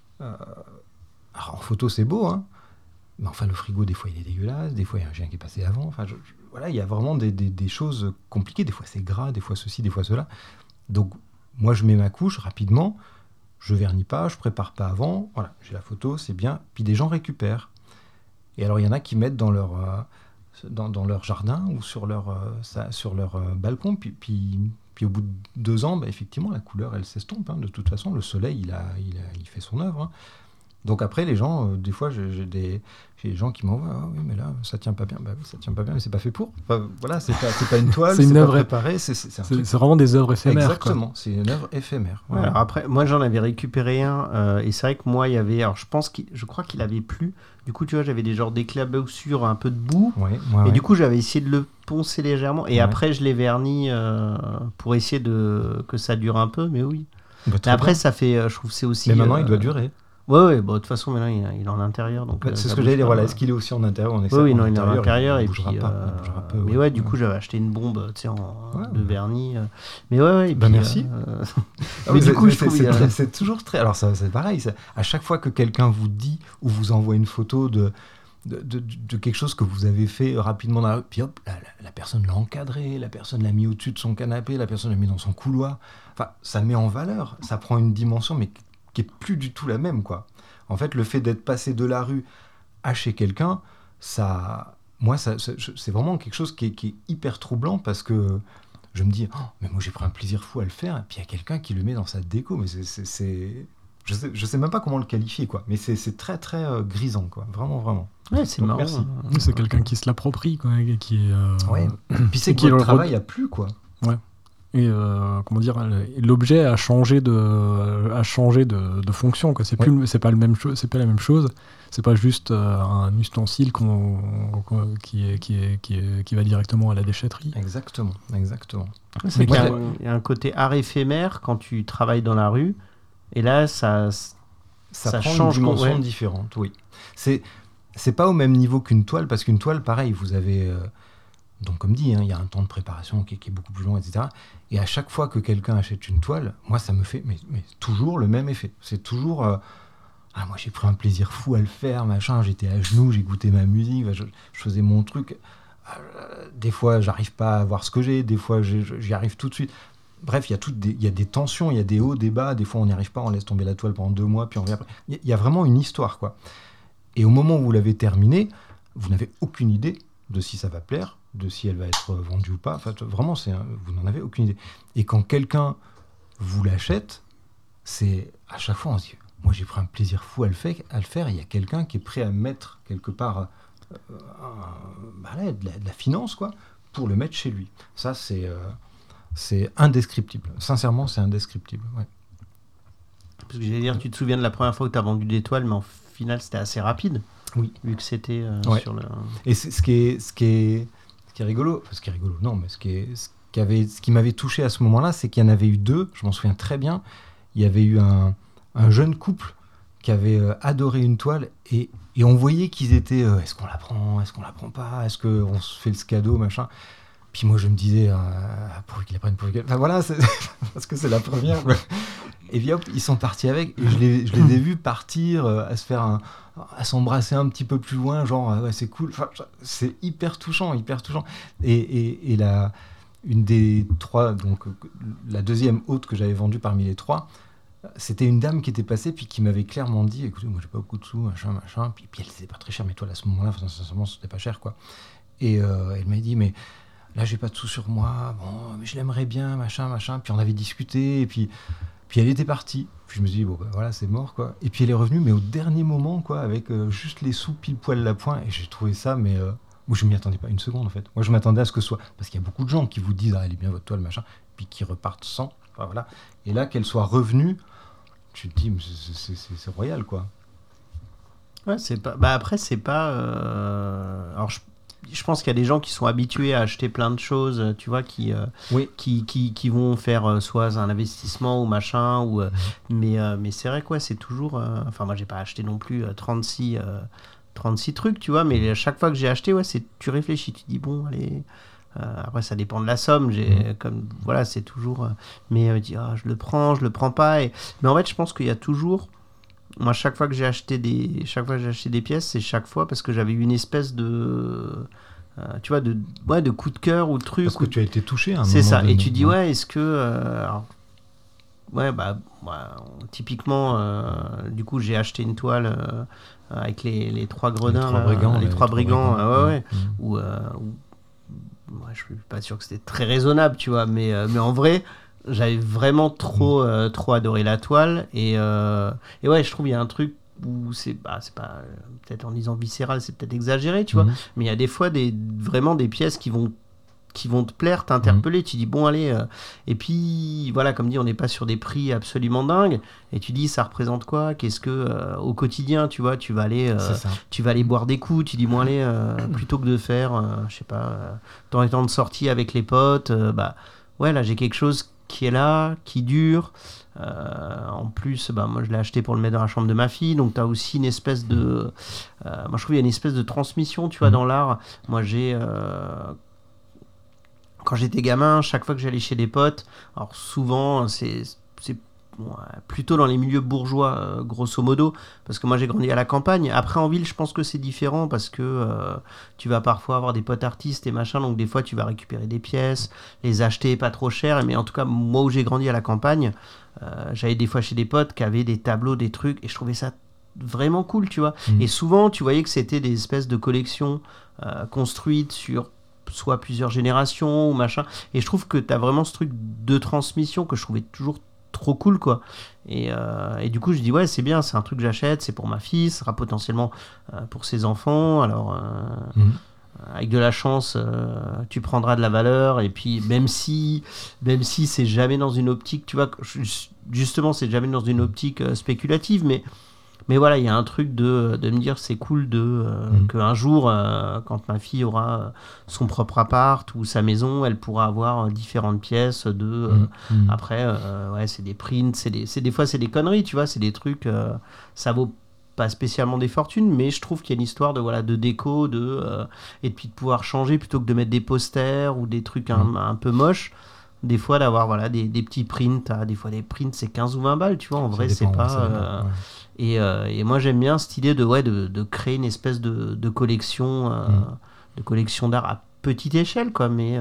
alors en photo c'est beau, hein, mais enfin le frigo des fois il est dégueulasse, des fois il y a un chien qui est passé avant, enfin voilà, il y a vraiment des choses compliquées, des fois c'est gras, des fois ceci, des fois cela. Donc moi je mets ma couche rapidement, je vernis pas, je prépare pas avant, voilà, j'ai la photo, c'est bien, puis des gens récupèrent. Et alors il y en a qui mettent dans leur jardin ou sur leur balcon, puis au bout de 2 ans, bah, effectivement la couleur elle s'estompe, hein, de toute façon le soleil il fait son œuvre, hein. Donc après les gens, des fois j'ai des gens qui m'envoient, ah oui mais là ça tient pas bien, bah oui ça tient pas bien mais c'est pas fait pour, enfin, voilà, c'est pas une toile, c'est une œuvre pas préparé, c'est vraiment des œuvres éphémères. Exactement, quoi. C'est une œuvre éphémère. Ouais, alors après moi j'en avais récupéré un, et c'est vrai que moi il y avait, alors je crois qu'il avait plu, du coup tu vois j'avais des genres d'éclaboussures, un peu de boue, et du coup j'avais essayé de le poncer légèrement, et après je l'ai verni pour essayer que ça dure un peu, mais oui. Bah, mais après ça fait, je trouve c'est aussi... Mais maintenant il doit durer. Ouais, bon, de toute façon, maintenant, il est en intérieur. Donc, c'est ce que j'allais dire, voilà. Est-ce qu'il est aussi en intérieur? Oui, non, il est en intérieur. Il et bougera puis, pas. Mais ouais, du coup, j'avais acheté une bombe, tu sais, de vernis. Mais ouais, et bah puis, merci. Mais du coup, je trouve... C'est toujours très... Alors, ça, c'est pareil. À chaque fois que quelqu'un vous dit ou vous envoie une photo de quelque chose que vous avez fait rapidement dans la rue, puis hop, la personne l'a encadré, la personne l'a mis au-dessus de son canapé, la personne l'a mis dans son couloir. Enfin, ça met en valeur. Ça prend une dimension, mais qui est plus du tout la même, quoi. En fait, le fait d'être passé de la rue à chez quelqu'un, c'est vraiment quelque chose qui est hyper troublant, parce que je me dis, oh, mais moi j'ai pris un plaisir fou à le faire, et puis il y a quelqu'un qui le met dans sa déco, mais je sais même pas comment le qualifier, quoi. Mais c'est très très grisant, quoi. Vraiment, vraiment. Ouais, c'est marrant. Merci. C'est quelqu'un qui se l'approprie, quoi, qui est. Ouais. Puis c'est que le travail a plu, quoi. Ouais. Et comment dire, l'objet a changé de fonction, quoi. C'est pas la même chose. C'est pas juste un ustensile qui va directement à la déchetterie. Exactement. C'est qu'il y a un côté art éphémère quand tu travailles dans la rue, et là ça prend change une dimension différente. Oui. C'est pas au même niveau qu'une toile, parce qu'une toile, pareil, vous avez donc comme dit, hein, il y a un temps de préparation qui est beaucoup plus long, etc. Et à chaque fois que quelqu'un achète une toile, moi ça me fait mais toujours le même effet. C'est toujours moi j'ai pris un plaisir fou à le faire, machin, j'étais à genoux, j'ai goûté ma musique, je faisais mon truc. Des fois j'arrive pas à voir ce que j'ai, des fois j'y arrive tout de suite. Bref, il y a des tensions, il y a des hauts, des bas, des fois on n'y arrive pas, on laisse tomber la toile pendant 2 mois, puis on revient après. Il y a vraiment une histoire, quoi. Et au moment où vous l'avez terminée, vous n'avez aucune idée de si ça va plaire, de si elle va être vendue ou pas. Enfin, vraiment, vous n'en avez aucune idée. Et quand quelqu'un vous l'achète, c'est à chaque fois, on se dit, moi j'ai pris un plaisir fou à le faire, il y a quelqu'un qui est prêt à mettre quelque part de la finance, quoi, pour le mettre chez lui. Ça, c'est indescriptible. Sincèrement, c'est indescriptible. Ouais. Parce que j'allais dire, tu te souviens de la première fois que tu as vendu des toiles, mais en final, c'était assez rapide. Oui. Vu que c'était sur le... Et ce qui est rigolo, enfin, ce qui m'avait touché à ce moment-là, c'est qu'il y en avait eu 2, je m'en souviens très bien. Il y avait eu un jeune couple qui avait adoré une toile, et on voyait qu'ils étaient est-ce qu'on la prend pas, est-ce qu'on se fait ce cadeau, machin. Puis moi, je me disais, pour qu'il apprenne, enfin voilà, parce que c'est la première. Quoi. Et puis hop, ils sont partis avec, et je les ai vus partir, à se faire à s'embrasser un petit peu plus loin, genre, ouais, c'est cool. Enfin, c'est hyper touchant, hyper touchant. Et une des 3, donc la deuxième hôte que j'avais vendue parmi les 3, c'était une dame qui était passée, puis qui m'avait clairement dit, écoutez, moi j'ai pas beaucoup de sous, machin. Puis elle était pas très chère, mais toi, à ce moment-là, sincèrement, c'était pas cher, quoi. Et elle m'a dit, mais là, j'ai pas de sous sur moi, bon, mais je l'aimerais bien, machin. Puis on avait discuté, et puis elle était partie. Puis je me suis dit, bon, ben voilà, c'est mort, quoi. Et puis elle est revenue, mais au dernier moment, quoi, avec juste les sous pile poil la pointe. Et j'ai trouvé ça, mais moi, je m'y attendais pas une seconde, en fait. Moi, je m'attendais à ce que ce soit. Parce qu'il y a beaucoup de gens qui vous disent, elle est bien votre toile, machin, puis qui repartent sans. Enfin, voilà. Et là, qu'elle soit revenue, tu te dis, mais c'est royal, quoi. Ouais, c'est pas. Bah après, c'est pas. Alors, je pense qu'il y a des gens qui sont habitués à acheter plein de choses, tu vois, qui vont faire soit un investissement ou machin, ou, mais c'est vrai quoi, c'est toujours. Enfin, moi, j'ai pas acheté non plus 36 trucs, tu vois, mais à chaque fois que j'ai acheté, ouais, tu réfléchis, tu dis bon, allez. Après, ça dépend de la somme. Comme voilà, c'est toujours. Mais dis, je le prends pas. Mais en fait, je pense qu'il y a toujours. Moi, chaque fois que j'ai acheté des pièces, c'est chaque fois parce que j'avais eu une espèce de, tu vois, de coup de cœur ou de truc. Parce que tu as été touché à un moment. C'est ça. Et tu dis ouais, est-ce que, typiquement, du coup, j'ai acheté une toile avec les 3 gredins, les trois brigands, ouais. Où je suis pas sûr que c'était très raisonnable, tu vois, mais en vrai. J'avais vraiment trop adoré la toile et ouais, je trouve il y a un truc où c'est pas peut-être en disant viscéral, c'est peut-être exagéré, tu vois, mais il y a des fois vraiment des pièces qui vont te plaire, t'interpeller, tu dis bon allez, et puis voilà, comme dit, on n'est pas sur des prix absolument dingues, et tu dis ça représente quoi, qu'est-ce que au quotidien, tu vois, tu vas aller boire des coups, tu dis bon allez, plutôt que de faire je sais pas, temps et temps de sortie avec les potes, ouais, là j'ai quelque chose qui est là, qui dure. En plus, moi je l'ai acheté pour le mettre dans la chambre de ma fille, donc tu as aussi une espèce de. Moi je trouve qu'il y a une espèce de transmission, tu vois, dans l'art. Moi quand j'étais gamin, chaque fois que j'allais chez des potes, alors souvent c'est plutôt dans les milieux bourgeois, grosso modo, parce que moi j'ai grandi à la campagne. Après en ville, je pense que c'est différent parce que tu vas parfois avoir des potes artistes et machin, donc des fois tu vas récupérer des pièces, les acheter pas trop cher. Mais en tout cas, moi où j'ai grandi à la campagne, j'allais des fois chez des potes qui avaient des tableaux, des trucs, et je trouvais ça vraiment cool, tu vois. Et souvent, tu voyais que c'était des espèces de collections construites sur soit plusieurs générations ou machin. Et je trouve que tu as vraiment ce truc de transmission que je trouvais toujours trop cool, quoi. Et du coup je dis ouais, c'est bien, c'est un truc que j'achète, c'est pour ma fille, ce sera potentiellement pour ses enfants, alors avec de la chance tu prendras de la valeur, et puis même si c'est jamais dans une optique, tu vois, justement c'est jamais dans une optique spéculative, mais voilà, il y a un truc de me dire c'est cool qu'un jour, quand ma fille aura son propre appart ou sa maison, elle pourra avoir différentes pièces après, ouais, c'est des prints, des fois c'est des conneries, tu vois, c'est des trucs, ça vaut pas spécialement des fortunes, mais je trouve qu'il y a une histoire de déco, et puis de pouvoir changer plutôt que de mettre des posters ou des trucs un peu moches. Des fois d'avoir des petits prints, des fois des prints c'est 15 ou 20 balles, tu vois, en vrai c'est pas... Et moi j'aime bien cette idée de créer une espèce de collection d'art à petite échelle, quoi, mais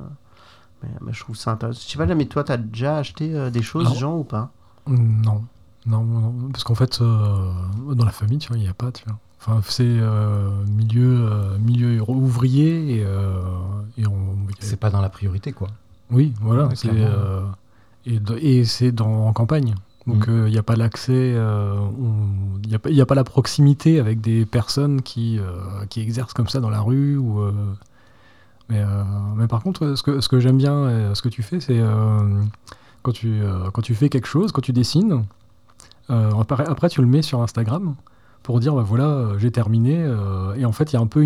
je trouve ça intéressant. Je sais pas, mais toi t'as déjà acheté des choses, Jean, ou pas? Non, parce qu'en fait dans la famille, tu vois, il n'y a pas, tu vois. Enfin, c'est milieu ouvrier c'est pas dans la priorité, quoi. Oui, voilà, Ouais, et c'est en campagne. Donc il n'y a pas l'accès, il n'y a pas la proximité avec des personnes qui exercent comme ça dans la rue. Mais par contre, ce que j'aime bien, ce que tu fais, c'est quand tu fais quelque chose, quand tu dessines, après tu le mets sur Instagram pour dire voilà, j'ai terminé. Et en fait, il y a un peu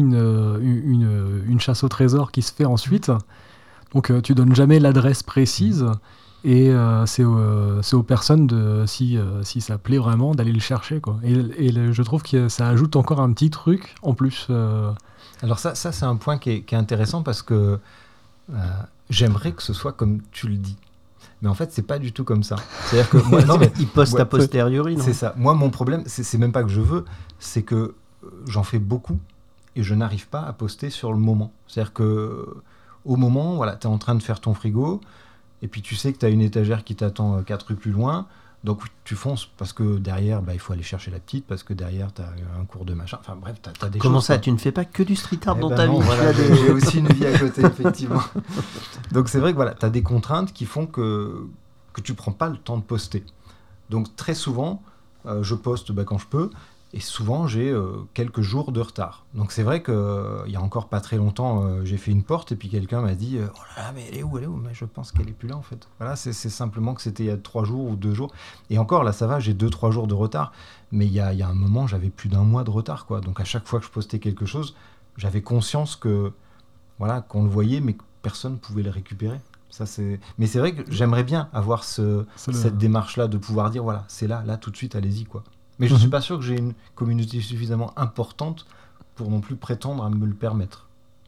une chasse au trésor qui se fait ensuite. Donc tu donnes jamais l'adresse précise. Et c'est aux personnes si ça plaît vraiment d'aller le chercher, quoi. Et je trouve que ça ajoute encore un petit truc en plus. Alors ça c'est un point qui est intéressant, parce que j'aimerais que ce soit comme tu le dis. Mais en fait, c'est pas du tout comme ça. C'est-à-dire que moi, non, mais Il poste a posteriori, non? c'est ça. Moi, mon problème, c'est même pas que je veux, c'est que j'en fais beaucoup et je n'arrive pas à poster sur le moment. C'est-à-dire que au moment, voilà, tu es en train de faire ton frigo et puis tu sais que tu as une étagère qui t'attend 4 rues plus loin. Donc tu fonces parce que derrière, il faut aller chercher la petite, parce que derrière, tu as un cours de machin. Enfin bref, tu as des Comment choses. ça, tu ne fais pas que du street art dans Ben ta non, vie? voilà, j'ai aussi une vie à côté, effectivement. Donc c'est vrai que voilà, tu as des contraintes qui font que tu prends pas le temps de poster. Donc très souvent, je poste quand je peux, et souvent j'ai quelques jours de retard. Donc c'est vrai qu'il y a encore pas très longtemps, j'ai fait une porte, et puis quelqu'un m'a dit « Oh là là, mais elle est où? Mais je pense qu'elle est plus là en fait. » Voilà, c'est simplement que c'était il y a 3 jours ou 2 jours. Et encore, là ça va, j'ai 2-3 jours de retard, mais il y a un moment, j'avais plus d'1 mois de retard, quoi. Donc à chaque fois que je postais quelque chose, j'avais conscience que, voilà, qu'on le voyait, mais que personne ne pouvait le récupérer. Mais c'est vrai que j'aimerais bien avoir cette démarche-là, de pouvoir dire, voilà, c'est là, tout de suite, allez-y, quoi. Mais je ne suis pas sûr que j'ai une communauté suffisamment importante pour non plus prétendre à me le permettre.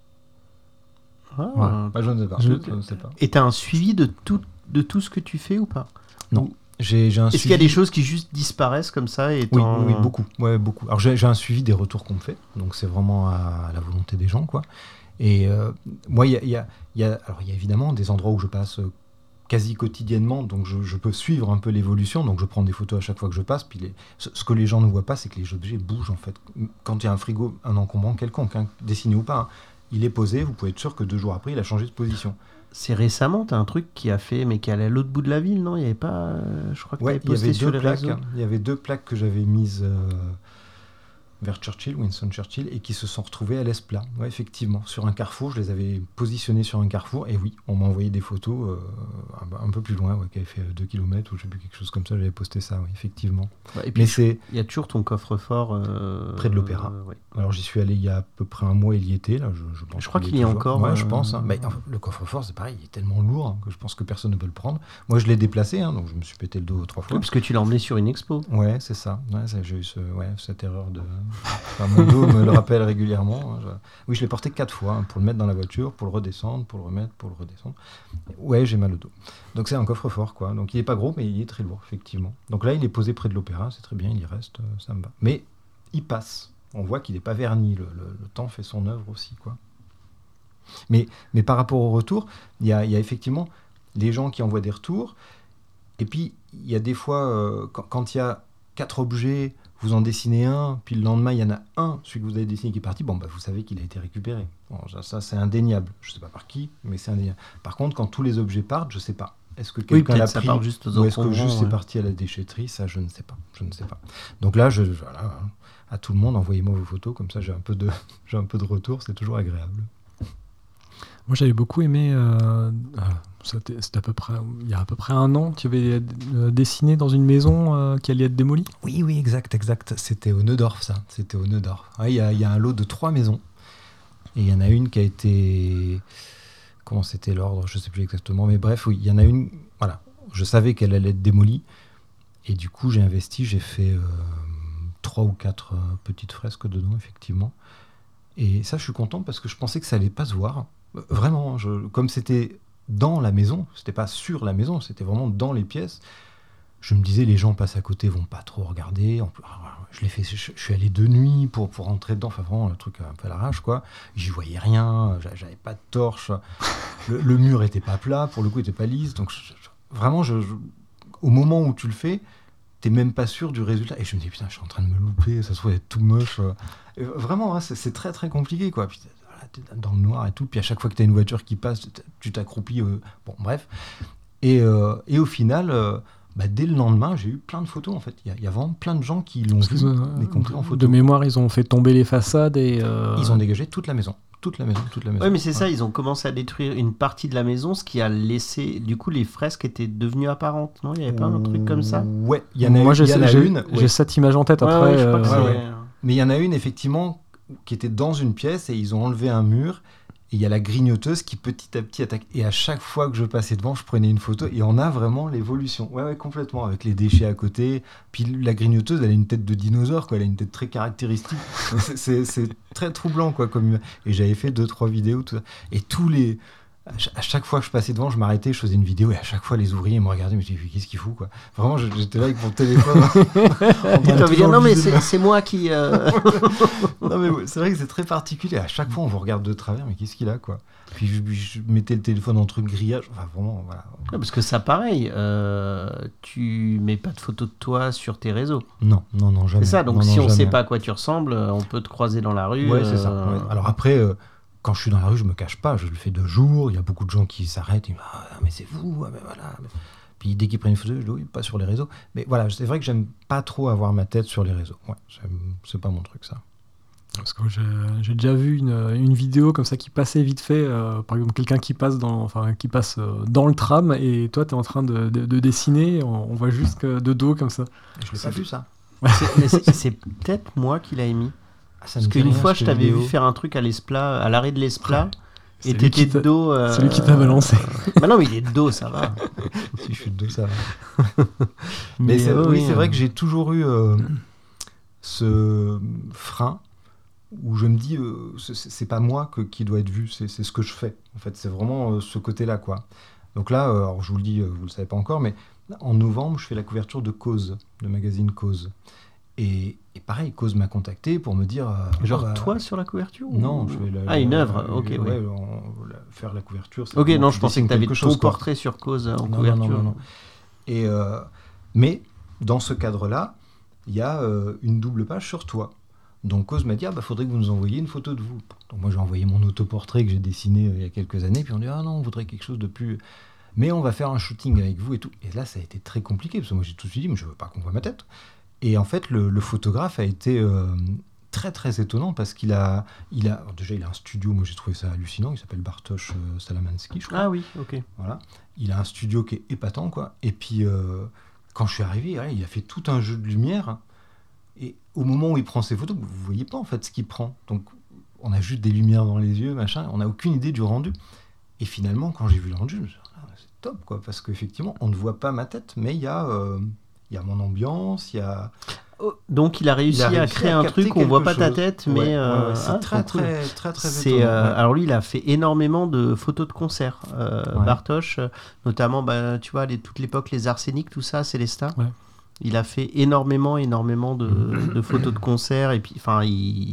Je ne sais pas. Je ne sais pas. Et tu as un suivi de tout ce que tu fais ou pas? Non. J'ai un Est-ce qu'il y a des choses qui juste disparaissent comme ça Oui, beaucoup. Ouais, beaucoup. Alors j'ai un suivi des retours qu'on me fait, donc c'est vraiment à la volonté des gens, quoi. Et moi, il y a évidemment des endroits où je passe quasi quotidiennement, donc je peux suivre un peu l'évolution, donc je prends des photos à chaque fois que je passe, puis ce que les gens ne voient pas, c'est que les objets bougent en fait. Quand il y a un frigo, un encombrant quelconque, dessiné ou pas, il est posé, vous pouvez être sûr que 2 jours après, il a changé de position. C'est récemment, tu as un truc qui a fait, mais qui allait à l'autre bout de la ville, non? Il n'y avait pas, je crois que tu avais posté sur les réseaux. Il y avait 2 plaques que j'avais mises vers Winston Churchill, et qui se sont retrouvées à l'Esplat. Ouais, effectivement, sur un carrefour, je les avais positionnées sur un carrefour, et oui, on m'a envoyé des photos un peu plus loin, qui avaient fait 2 km, ou je sais plus, quelque chose comme ça, j'avais posté ça, oui, effectivement. Et puis, il y a toujours ton coffre-fort près de l'Opéra. Ouais. Alors j'y suis allé il y a à peu près 1 mois, il y était, là, je pense. Je crois qu'il y est encore. Ouais, je pense. Mais le coffre-fort, c'est pareil, il est tellement lourd que je pense que personne ne peut le prendre. Moi, je l'ai déplacé, donc je me suis pété le dos 3 fois. Oui, parce que tu l'as emmené sur une expo. Ouais, c'est ça. Ouais, j'ai eu cette erreur de... Enfin, mon dos me le rappelle régulièrement. Oui, je l'ai porté 4 fois, pour le mettre dans la voiture, pour le redescendre, pour le remettre, pour le redescendre. Ouais, j'ai mal au dos. Donc c'est un coffre-fort, quoi. Donc il est pas gros, mais il est très lourd, effectivement. Donc là, il est posé près de l'Opéra, c'est très bien, il y reste, ça me va. Mais il passe. On voit qu'il n'est pas verni. Le temps fait son œuvre aussi, quoi. Mais par rapport au retour, il y a effectivement les gens qui envoient des retours. Et puis, il y a des fois, quand il y a 4 objets, vous en dessinez un, puis le lendemain, il y en a un, celui que vous avez dessiné qui est parti, vous savez qu'il a été récupéré. Bon, ça, c'est indéniable. Je ne sais pas par qui, mais c'est indéniable. Par contre, quand tous les objets partent, je ne sais pas. Est-ce que quelqu'un l'a pris, juste ou est-ce que juste c'est parti à la déchetterie? Ça, je ne sais pas. Donc là, voilà, à tout le monde, envoyez-moi vos photos, comme ça j'ai un peu de retour, c'est toujours agréable. Moi, j'avais beaucoup aimé, c'était à peu près, il y a à peu près 1 an, tu avais dessiné dans une maison qui allait être démolie. Oui, exact. C'était au Neudorf, ça. C'était au Neudorf. Il y a un lot de 3 maisons, et il y en a une qui a été... Comment c'était l'ordre? Je ne sais plus exactement, mais bref, oui, il y en a une, voilà. Je savais qu'elle allait être démolie, et du coup, j'ai investi, j'ai fait 3 ou 4 petites fresques dedans, effectivement. Et ça, je suis content parce que je pensais que ça allait pas se voir. Vraiment, comme c'était dans la maison, c'était pas sur la maison, c'était vraiment dans les pièces. Je me disais, les gens passent à côté, vont pas trop regarder. Je l'ai fait, je suis allé de nuit pour rentrer dedans, enfin vraiment le truc un peu à l'arrache, quoi. J'y voyais rien, j'avais pas de torche. Le mur était pas plat, pour le coup, il était pas lisse. Donc vraiment, au moment où tu le fais, t'es même pas sûr du résultat. Et je me dis, putain, je suis en train de me louper, ça se trouve être tout moche. Et vraiment, c'est très très compliqué, quoi. Puis, voilà, t'es dans le noir et tout. Puis à chaque fois que t'as une voiture qui passe, tu t'accroupis. Bon, bref. Et au final, dès le lendemain, j'ai eu plein de photos, en fait. Il y a vraiment plein de gens qui l'ont vu, y compris en photo. De mémoire, ils ont fait tomber les façades et... Ils ont dégagé toute la maison. Oui, mais c'est ça, ils ont commencé à détruire une partie de la maison, ce qui a laissé... Du coup, les fresques étaient devenues apparentes, non? Il n'y avait pas un truc comme ça? Ouais, il y en a une. J'ai cette image en tête après. Je crois que c'est... Mais il y en a une, effectivement, qui était dans une pièce, et ils ont enlevé un mur, et il y a la grignoteuse qui petit à petit attaque. Et à chaque fois que je passais devant, je prenais une photo, et on a vraiment l'évolution. Ouais, complètement, avec les déchets à côté. Puis la grignoteuse, elle a une tête de dinosaure, quoi. Elle a une tête très caractéristique. C'est très troublant, quoi. Et j'avais fait 2-3 vidéos, tout ça. Et tous les À chaque fois que je passais devant, je m'arrêtais, je faisais une vidéo et à chaque fois les ouvriers me regardaient, mais je disais qu'est-ce qu'il fout quoi. Vraiment, j'étais là avec mon téléphone. Ils t'ont dit non mais c'est moi qui. Non mais ouais, c'est vrai que c'est très particulier. À chaque fois, on vous regarde de travers, mais qu'est-ce qu'il a quoi. Puis je mettais le téléphone entre le grillage. Enfin vraiment, voilà. Parce que ça, pareil, tu mets pas de photos de toi sur tes réseaux. Non, jamais. C'est ça. Donc non, si on jamais. sait pas à quoi tu ressembles, on peut te croiser dans la rue. Ouais, c'est ça. Ouais. Alors après. Quand je suis dans la rue, je me cache pas, je le fais de jour, il y a beaucoup de gens qui s'arrêtent, ils me disent « Ah, mais c'est vous, ah, mais voilà ». Puis dès qu'ils prennent une photo, je dis « Oui, pas sur les réseaux ». Mais voilà, c'est vrai que j'aime pas trop avoir ma tête sur les réseaux. Ouais, c'est pas mon truc, ça. Parce que j'ai déjà vu une vidéo comme ça qui passait vite fait, par exemple quelqu'un qui passe dans le tram et toi tu es en train de dessiner, on voit juste que de dos comme ça. Je l'ai pas vu, ça. C'est peut-être moi qui l'ai mis. Ça Parce qu'une fois, je t'avais vu faire un truc à l'Esplat, à l'arrêt de l'Esplat, Ouais. et t'étais de dos. Celui qui t'a balancé. Bah non, mais il est de dos, ça va. Si je suis de dos, ça va. Mais c'est vrai que j'ai toujours eu ce frein où je me dis, c'est pas moi qui doit être vu, c'est ce que je fais. En fait, c'est vraiment ce côté-là, quoi. Donc là, alors je vous le dis, vous le savez pas encore, mais en novembre, je fais la couverture de Cause, le magazine Cause. Et pareil, Cause m'a contacté pour me dire... toi sur la couverture Non, je vais... une œuvre, ok, oui. Ouais, faire la couverture. Ok, non, je pensais que tu avais ton portrait sur Cause en couverture. Non. Et, mais dans ce cadre-là, il y a une double page sur toi. Donc Cause m'a dit, faudrait que vous nous envoyiez une photo de vous. Donc moi j'ai envoyé mon autoportrait que j'ai dessiné il y a quelques années, puis on dit, non, on voudrait quelque chose de plus... Mais on va faire un shooting avec vous et tout. Et là, ça a été très compliqué, parce que moi j'ai tout de suite dit, mais je veux pas qu'on voit ma tête. Et en fait, le photographe a été très très étonnant parce qu'il a déjà il a un studio, moi j'ai trouvé ça hallucinant, il s'appelle Bartosz Salamanski, je crois. Ah oui, ok. Voilà, il a un studio qui est épatant quoi. Et puis quand je suis arrivé, il a fait tout un jeu de lumière. Et au moment où il prend ses photos, vous voyez pas en fait ce qu'il prend. Donc on a juste des lumières dans les yeux, machin. On n'a aucune idée du rendu. Et finalement, quand j'ai vu le rendu, je me suis dit, c'est top quoi, parce qu'effectivement, on ne voit pas ma tête, mais il y a mon ambiance, il y a... Donc il a réussi à créer un truc où on voit pas ta tête, mais c'est très c'est alors lui il a fait énormément de photos de concerts, Bartosz, notamment tu vois toute l'époque les Arséniques, tout ça, Célestat. Ouais. Il a fait énormément de photos de concerts et puis enfin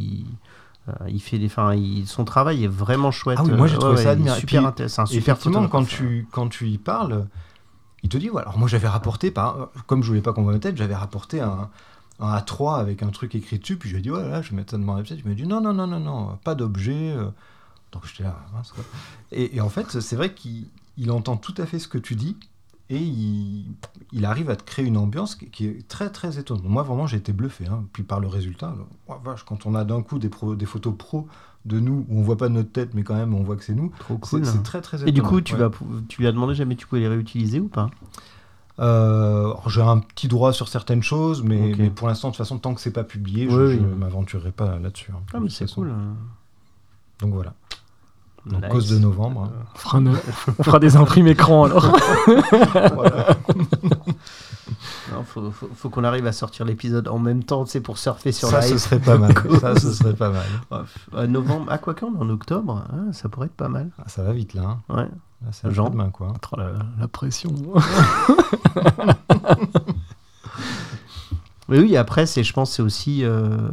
il fait son travail est vraiment chouette. Ah oui, moi j'ai trouvé ça admirable. Super intéressant, super effectivement quand tu y parles, il te dit voilà. Alors moi j'avais rapporté comme je voulais pas qu'on voit ma tête, j'avais rapporté un A3 avec un truc écrit dessus, puis je lui ai dit voilà, je vais mettre ça devant la website. Il m'a dit non, pas d'objet. Donc j'étais là, mince, quoi. Et en fait, c'est vrai qu'il entend tout à fait ce que tu dis et il arrive à te créer une ambiance qui est très très étonnante. Moi vraiment j'ai été bluffé, hein. Puis par le résultat, vache, quand on a d'un coup des photos pro de nous où on voit pas notre tête mais quand même on voit que c'est nous. Trop cool. C'est très très étonnant. Et du coup tu lui as demandé jamais tu pouvais les réutiliser ou pas? J'ai un petit droit sur certaines choses, mais pour l'instant, de toute façon, tant que c'est pas publié, je m'aventurerai pas là-dessus. Hein, mais c'est cool. Donc voilà. Donc Cause de novembre. On fera des imprimes écran alors. Voilà. Non, faut qu'on arrive à sortir l'épisode en même temps, tu sais, pour surfer sur la. Ça, ce serait pas mal. Ce serait pas mal. Novembre, quoi quand on est en octobre, ça pourrait être pas mal. Ça va vite là. Ouais. Là, c'est demain quoi. La pression. Mais oui, après, je pense, c'est aussi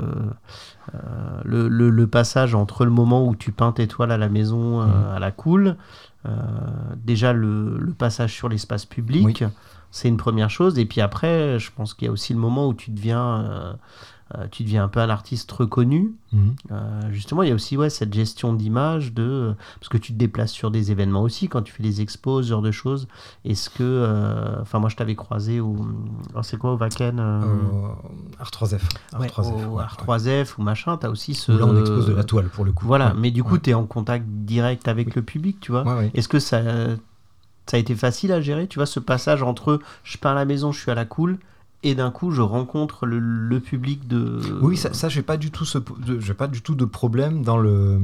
le passage entre le moment où tu peins tes toiles à la maison, à la cool, déjà le passage sur l'espace public, c'est une première chose. Et puis après, je pense qu'il y a aussi le moment où tu deviens un peu un artiste reconnu. Justement, il y a aussi cette gestion d'image, parce que tu te déplaces sur des événements aussi, quand tu fais des expos, ce genre de choses. Est-ce que... moi, je t'avais croisé c'est quoi, au Wacken R3F. R3F ou machin, t'as aussi ce... Là, on expose de la toile, pour le coup. Voilà, mais du coup, t'es en contact direct avec le public, tu vois. Est-ce que ça a été facile à gérer, tu vois, ce passage entre je peins à la maison, je suis à la cool, et d'un coup je rencontre le public de... Oui, ça j'ai pas du tout de problème dans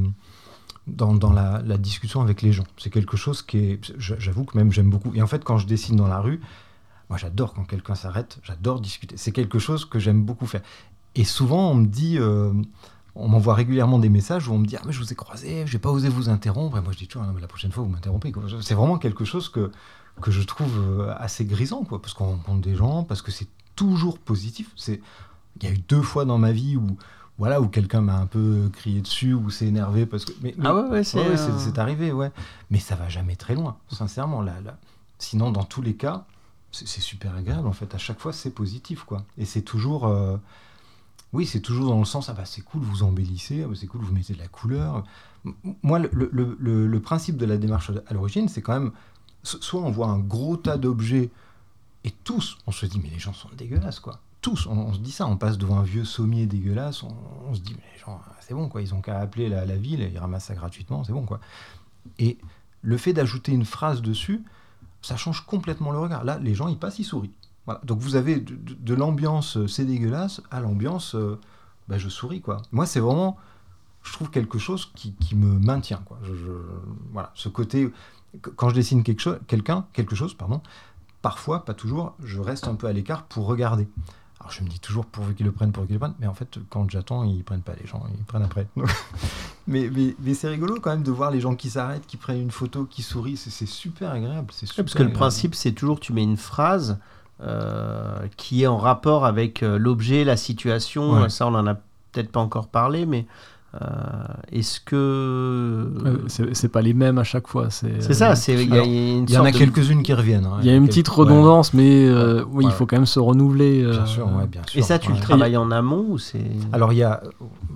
la discussion avec les gens. C'est quelque chose qui est, j'avoue que même j'aime beaucoup. Et en fait, quand je dessine dans la rue, moi j'adore quand quelqu'un s'arrête, j'adore discuter. C'est quelque chose que j'aime beaucoup faire. Et souvent on me dit, on m'envoie régulièrement des messages où on me dit « Ah, mais je vous ai croisé, j'ai pas osé vous interrompre. » Et moi, je dis toujours « Non, mais la prochaine fois, vous m'interrompez. » quoi. C'est vraiment quelque chose que je trouve assez grisant, quoi, parce qu'on rencontre des gens, parce que c'est toujours positif. Il y a eu 2 fois dans ma vie où quelqu'un m'a un peu crié dessus ou s'est énervé parce que c'est arrivé, ouais. Mais ça va jamais très loin, sincèrement. Sinon, dans tous les cas, c'est super agréable en fait. À chaque fois, c'est positif, quoi. Et c'est toujours, c'est toujours dans le sens c'est cool, vous embellissez, c'est cool, vous mettez de la couleur. Moi, le principe de la démarche à l'origine, c'est quand même, soit on voit un gros tas d'objets et tous, on se dit mais les gens sont dégueulasses, quoi. Tous, on se dit ça, on passe devant un vieux sommier dégueulasse, on se dit, mais les gens, c'est bon, quoi, ils ont qu'à appeler la ville, ils ramassent ça gratuitement, c'est bon, quoi. Et le fait d'ajouter une phrase dessus, ça change complètement le regard. Là, les gens, ils passent, ils sourient. Voilà. Donc vous avez de l'ambiance, c'est dégueulasse, à l'ambiance, je souris, quoi. Moi, c'est vraiment, je trouve quelque chose qui me maintient, quoi. Voilà, ce côté, quand je dessine quelque chose, parfois, pas toujours, je reste un peu à l'écart pour regarder. Alors je me dis toujours pourvu qu'ils le prennent, mais en fait quand j'attends ils prennent pas les gens, ils prennent après. mais c'est rigolo quand même de voir les gens qui s'arrêtent, qui prennent une photo, qui sourient, c'est super agréable. Parce que le principe c'est toujours tu mets une phrase qui est en rapport avec l'objet, la situation. Ouais. Ça on en a peut-être pas encore parlé, mais est-ce que c'est pas les mêmes à chaque fois, c'est ça, il y en a quelques-unes qui reviennent, il y a une petite redondance, mais il faut quand même se renouveler, bien sûr. Et ça tu le travailles en amont ou c'est... Alors il y a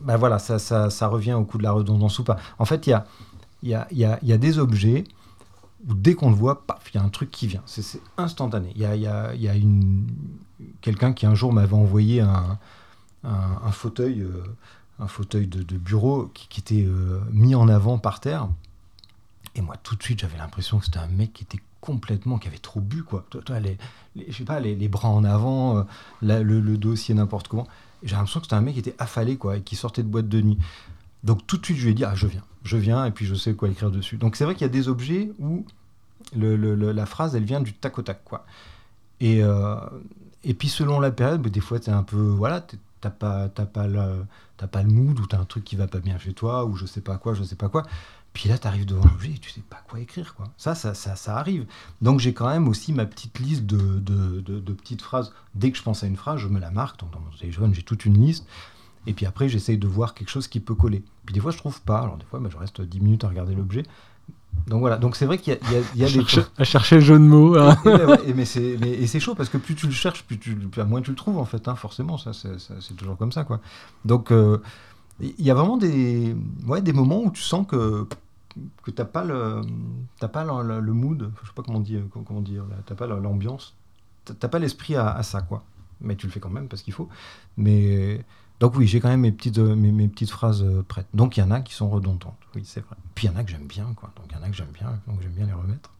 ça revient au coup de la redondance ou pas. En fait il y a des objets où dès qu'on le voit, paf, il y a un truc qui vient, c'est instantané. Il y a quelqu'un qui un jour m'avait envoyé un fauteuil de bureau qui était mis en avant par terre. Et moi, tout de suite, j'avais l'impression que c'était un mec qui avait trop bu, quoi. Toi, je sais pas, les bras en avant, le dossier n'importe comment. Et j'ai l'impression que c'était un mec qui était affalé, quoi, et qui sortait de boîte de nuit. Donc tout de suite, je lui ai dit, je viens, et puis je sais quoi écrire dessus. Donc c'est vrai qu'il y a des objets où la phrase, elle vient du tac au tac, quoi. Et puis selon la période, des fois, t'es un peu, t'as pas le mood, ou t'as un truc qui va pas bien chez toi, ou je sais pas quoi. Puis là, t'arrives devant l'objet et tu sais pas quoi écrire, quoi. Ça arrive. Donc j'ai quand même aussi ma petite liste de petites phrases. Dès que je pense à une phrase, je me la marque. Donc dans mon téléphone, j'ai toute une liste. Et puis après, j'essaye de voir quelque chose qui peut coller. Puis des fois, je trouve pas. Alors des fois, je reste 10 minutes à regarder l'objet. Donc voilà, donc c'est vrai qu'il y a des choses à chercher le jeu de mots. Hein. Mais c'est chaud parce que plus tu le cherches, moins tu le trouves en fait. Hein, forcément, ça c'est toujours comme ça, quoi. Donc il y a vraiment des moments où tu sens que t'as pas le mood, je sais pas comment dire, t'as pas l'ambiance, t'as pas l'esprit à ça, quoi. Mais tu le fais quand même parce qu'il faut. Mais donc oui, j'ai quand même mes petites phrases prêtes. Donc il y en a qui sont redondantes, oui, c'est vrai. Puis il y en a que j'aime bien, quoi. Donc j'aime bien les remettre.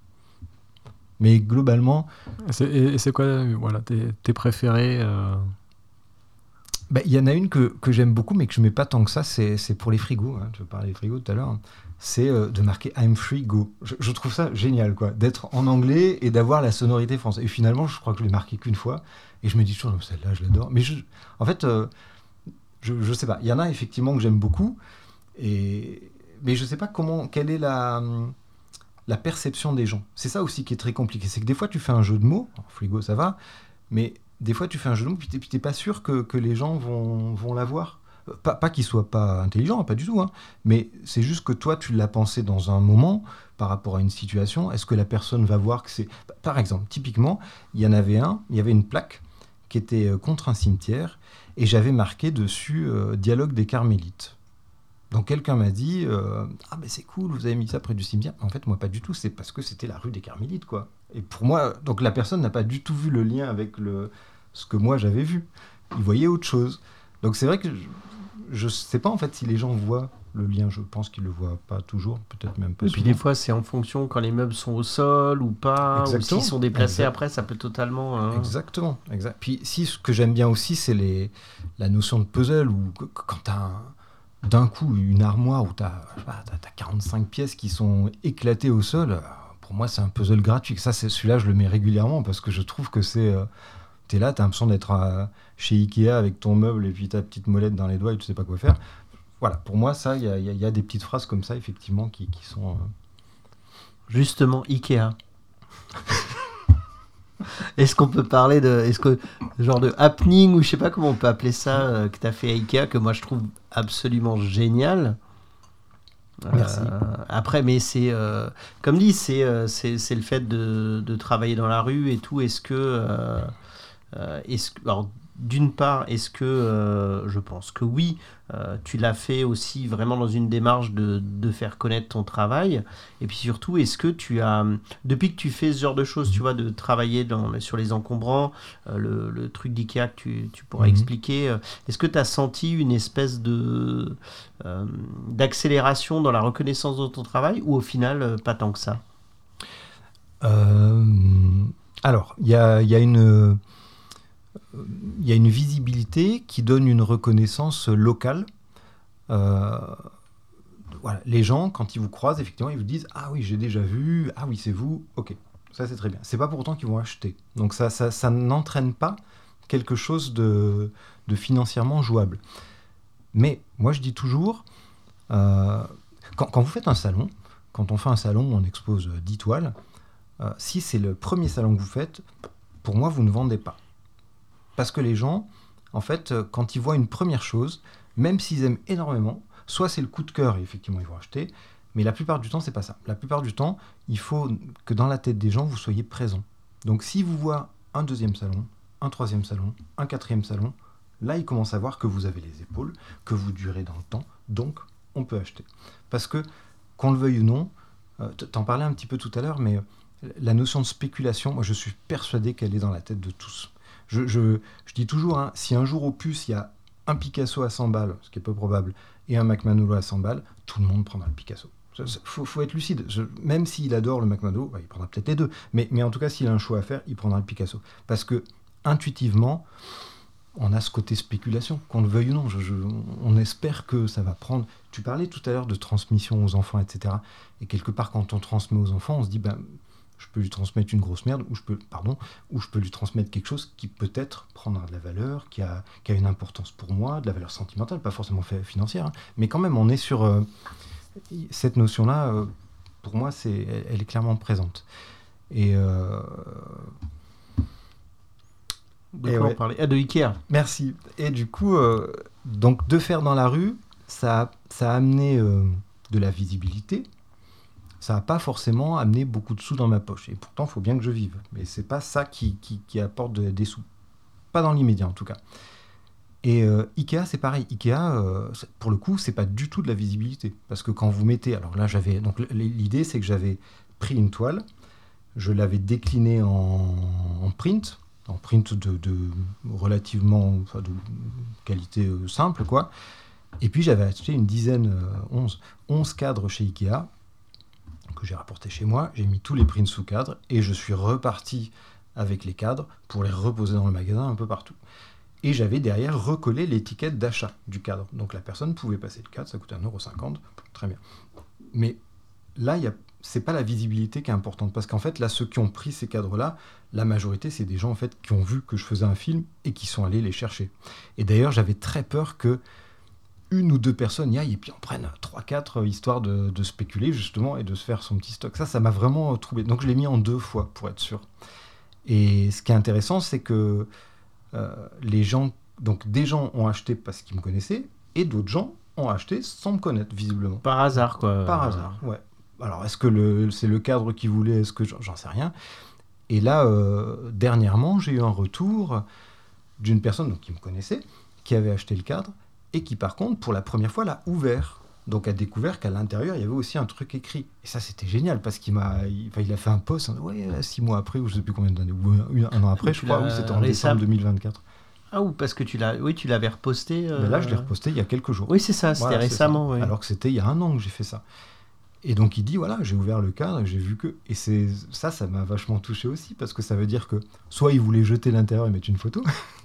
Mais globalement... C'est quoi tes préférés Il y en a une que j'aime beaucoup, mais que je mets pas tant que ça, c'est pour les frigos. Hein. Je parlais des frigos tout à l'heure. C'est de marquer I'm free, go. Je trouve ça génial, quoi, d'être en anglais et d'avoir la sonorité française. Et finalement, je crois que je l'ai marqué qu'une fois. Et je me dis toujours, celle-là, je l'adore. Mais en fait, je sais pas. Il y en a effectivement que j'aime beaucoup. Mais je sais pas quelle est la perception des gens. C'est ça aussi qui est très compliqué. C'est que des fois, tu fais un jeu de mots. Alors, frigo, ça va. Mais des fois, tu fais un jeu de mots, puis t'es pas sûr que les gens vont l'avoir. Pas qu'il soit pas intelligent, pas du tout. Hein. Mais c'est juste que toi, tu l'as pensé dans un moment par rapport à une situation. Est-ce que la personne va voir que c'est... Par exemple, typiquement, il y avait une plaque qui était contre un cimetière, et j'avais marqué dessus dialogue des Carmélites. Donc quelqu'un m'a dit c'est cool, vous avez mis ça près du cimetière. En fait, moi pas du tout, c'est parce que c'était la rue des Carmélites, quoi. Et pour moi, donc la personne n'a pas du tout vu le lien avec ce que moi j'avais vu. Il voyait autre chose. Donc c'est vrai que je sais pas en fait si les gens voient le lien. Je pense qu'ils le voient pas toujours, peut-être même pas. Et puis des fois c'est en fonction quand les meubles sont au sol ou pas. Exactement. Ou s'ils sont déplacés après, ça peut totalement... Exactement. Puis ce que j'aime bien aussi, c'est la notion de puzzle, où quand t'as d'un coup une armoire où t'as 45 pièces qui sont éclatées au sol, pour moi c'est un puzzle gratuit. Ça, celui-là je le mets régulièrement parce que je trouve que c'est t'es là, t'as l'impression d'être chez Ikea avec ton meuble et puis ta petite molette dans les doigts et tu sais pas quoi faire. Voilà, pour moi, ça, il y a des petites phrases comme ça, effectivement, qui sont... Justement, Ikea. Est-ce qu'on peut parler de... Est-ce que genre de happening, ou je sais pas comment on peut appeler ça, que tu as fait à Ikea, que moi je trouve absolument génial. Merci. Après, mais c'est... comme dit, c'est le fait de travailler dans la rue et tout. Est-ce que... alors, d'une part, est-ce que je pense que oui, tu l'as fait aussi vraiment dans une démarche de faire connaître ton travail, et puis surtout, est-ce que tu as, depuis que tu fais ce genre de choses, tu vois, de travailler sur les encombrants, le truc d'Ikea que tu pourras expliquer, est-ce que tu as senti une espèce d'accélération dans la reconnaissance de ton travail, ou au final, pas tant que ça? Alors, il y a une visibilité qui donne une reconnaissance locale. Voilà. Les gens, quand ils vous croisent, effectivement, ils vous disent « Ah oui, j'ai déjà vu, ah oui, c'est vous, ok, ça c'est très bien ». C'est pas pour autant qu'ils vont acheter. Donc ça n'entraîne pas quelque chose de financièrement jouable. Mais moi, je dis toujours, quand vous faites un salon, quand on fait un salon où on expose 10 toiles, si c'est le premier salon que vous faites, pour moi, vous ne vendez pas. Parce que les gens, en fait, quand ils voient une première chose, même s'ils aiment énormément, soit c'est le coup de cœur et effectivement ils vont acheter, mais la plupart du temps, c'est pas ça. La plupart du temps, il faut que dans la tête des gens, vous soyez présent. Donc s'ils vous voient un deuxième salon, un troisième salon, un quatrième salon, là, ils commencent à voir que vous avez les épaules, que vous durez dans le temps, donc on peut acheter. Parce que, qu'on le veuille ou non, t'en parlais un petit peu tout à l'heure, mais la notion de spéculation, moi je suis persuadé qu'elle est dans la tête de tous. Je dis toujours, hein, si un jour au plus il y a un Picasso à 100 balles, ce qui est peu probable, et un McManolo à 100 balles, tout le monde prendra le Picasso. Faut être lucide. Même s'il adore le McManolo, il prendra peut-être les deux. Mais en tout cas, s'il a un choix à faire, il prendra le Picasso. Parce que, intuitivement, on a ce côté spéculation, qu'on le veuille ou non. On espère que ça va prendre... Tu parlais tout à l'heure de transmission aux enfants, etc. Et quelque part, quand on transmet aux enfants, on se dit... je peux lui transmettre une grosse merde, ou je peux lui transmettre quelque chose qui peut-être prendra de la valeur, qui a une importance pour moi, de la valeur sentimentale, pas forcément financière, hein, mais quand même on est sur cette notion-là, pour moi elle est clairement présente. Et de quoi on parlait ? De Ikea. Merci. Et du coup, donc de faire dans la rue, ça a amené de la visibilité. Ça n'a pas forcément amené beaucoup de sous dans ma poche. Et pourtant, il faut bien que je vive. Mais ce n'est pas ça qui apporte des sous. Pas dans l'immédiat, en tout cas. Et Ikea, c'est pareil. Ikea, pour le coup, ce n'est pas du tout de la visibilité. Parce que quand vous mettez... Alors là, donc l'idée, c'est que j'avais pris une toile, je l'avais déclinée en print de relativement... Enfin, de qualité simple, quoi. Et puis, j'avais acheté une dizaine, 11 cadres chez Ikea, que j'ai rapporté chez moi, j'ai mis tous les prints sous cadre et je suis reparti avec les cadres pour les reposer dans le magasin un peu partout. Et j'avais derrière recollé l'étiquette d'achat du cadre. Donc la personne pouvait passer le cadre, ça coûtait 1,50€, très bien. Mais là, c'est pas la visibilité qui est importante, parce qu'en fait, là, ceux qui ont pris ces cadres-là, la majorité, c'est des gens en fait qui ont vu que je faisais un film et qui sont allés les chercher. Et d'ailleurs, j'avais très peur que une ou deux personnes y aillent et puis en prennent 3-4 histoire de spéculer justement et de se faire son petit stock. Ça m'a vraiment troublé. Donc je l'ai mis en 2 fois pour être sûr. Et ce qui est intéressant, c'est que les gens, donc des gens ont acheté parce qu'ils me connaissaient et d'autres gens ont acheté sans me connaître visiblement. Par hasard, quoi. Par hasard, ouais. Alors est-ce que c'est le cadre qu'ils voulaient, est-ce que j'en sais rien. Et là, dernièrement, j'ai eu un retour d'une personne donc, qui me connaissait, qui avait acheté le cadre et qui, par contre, pour la première fois, l'a ouvert. Donc, a découvert qu'à l'intérieur, il y avait aussi un truc écrit. Et ça, c'était génial, parce qu'il a fait un post, 6 mois après, ou je ne sais plus combien d'années, ou un an après, je crois, oui, c'était en décembre 2024. Ah, ou parce que tu l'avais reposté. Mais là, je l'ai reposté il y a quelques jours. Oui, c'est ça, c'était récemment. Oui. Alors que c'était il y a 1 an que j'ai fait ça. Et donc il dit, voilà, j'ai ouvert le cadre, j'ai vu que... Et ça m'a vachement touché aussi, parce que ça veut dire que soit il voulait jeter l'intérieur et mettre une photo,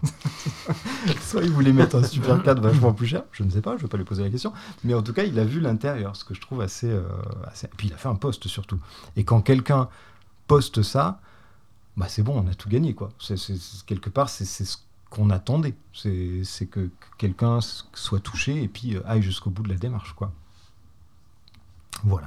soit il voulait mettre un super cadre vachement plus cher, je ne sais pas, je ne vais pas lui poser la question, mais en tout cas, il a vu l'intérieur, ce que je trouve assez... Et puis il a fait un post surtout. Et quand quelqu'un poste ça, bah c'est bon, on a tout gagné, quoi. Quelque part, c'est ce qu'on attendait. C'est que quelqu'un soit touché et puis aille jusqu'au bout de la démarche, quoi. Voilà.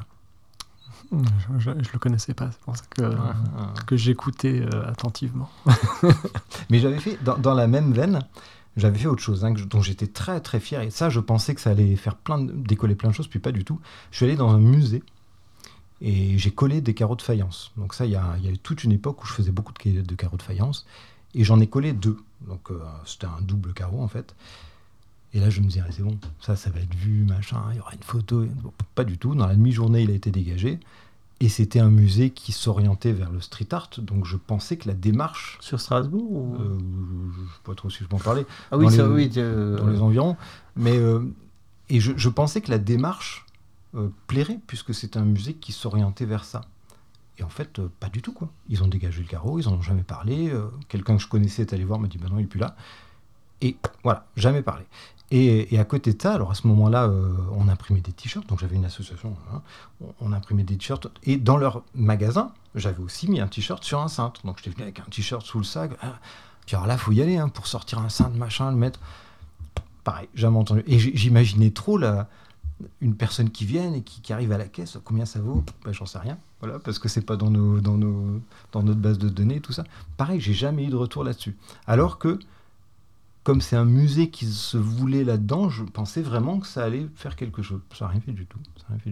Je le connaissais pas, c'est pour ça que j'écoutais attentivement. Mais j'avais fait, dans la même veine, j'avais fait autre chose, dont j'étais très très fier. Et ça, je pensais que ça allait faire décoller plein de choses, puis pas du tout. Je suis allé dans un musée et j'ai collé des carreaux de faïence. Donc ça, il y a eu toute une époque où je faisais beaucoup de carreaux de faïence. Et j'en ai collé 2. Donc c'était un double carreau, en fait. Et là, je me disais, c'est bon, ça va être vu, machin, il y aura une photo. Bon, pas du tout. Dans la demi-journée, il a été dégagé. Et c'était un musée qui s'orientait vers le street art. Donc je pensais que la démarche... Sur Strasbourg ou... je ne sais pas trop si je peux en parler. Ah oui, dans les environs. Mais, et je pensais que la démarche plairait, puisque c'est un musée qui s'orientait vers ça. Et en fait, pas du tout, quoi. Ils ont dégagé le carreau, ils n'en ont jamais parlé. Quelqu'un que je connaissais est allé voir, m'a dit, non, il n'est plus là. Et voilà, jamais parlé. Et à côté de ça, alors à ce moment-là, on imprimait des t-shirts, donc j'avais une association, on imprimait des t-shirts, et dans leur magasin, j'avais aussi mis un t-shirt sur un cintre. Donc j'étais venu avec un t-shirt sous le sac, puis alors là, il faut y aller, pour sortir un cintre, machin, le mettre. Pareil, jamais entendu. Et j'imaginais trop une personne qui vienne et qui arrive à la caisse, combien ça vaut ? J'en sais rien, voilà, parce que c'est pas dans notre base de données, tout ça. Pareil, j'ai jamais eu de retour là-dessus. Alors que, comme c'est un musée qui se voulait là-dedans, je pensais vraiment que ça allait faire quelque chose. Ça n'a rien fait du tout.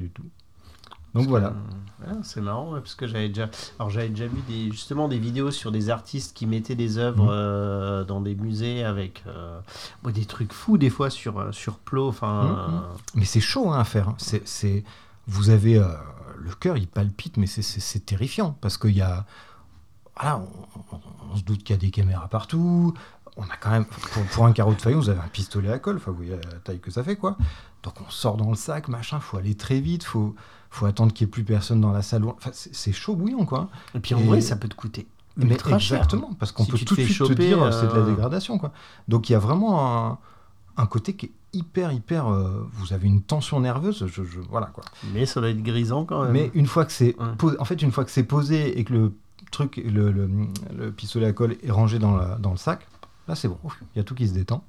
Donc voilà. C'est marrant, parce que j'avais déjà vu justement des vidéos sur des artistes qui mettaient des œuvres dans des musées avec des trucs fous des fois sur plot. Mais c'est chaud à faire. Vous avez le cœur, il palpite, mais c'est terrifiant parce qu'il y a... Voilà, on se doute qu'il y a des caméras partout. On a quand même, pour un carreau de faïence, vous avez un pistolet à colle, vous voyez la taille que ça fait, quoi. Donc on sort dans le sac, machin, faut aller très vite, faut attendre qu'il n'y ait plus personne dans la salle. Enfin, c'est chaud bouillant, quoi. Et puis en vrai, ça peut te coûter ultra cher. Exactement, parce qu'on peut tout de suite te dire c'est de la dégradation, quoi. Donc il y a vraiment un côté qui est hyper, vous avez une tension nerveuse, voilà, quoi. Mais ça doit être grisant quand même. Mais une fois que c'est une fois que c'est posé et que le truc, le pistolet à colle est rangé dans le sac, là c'est bon, il y a tout qui se détend.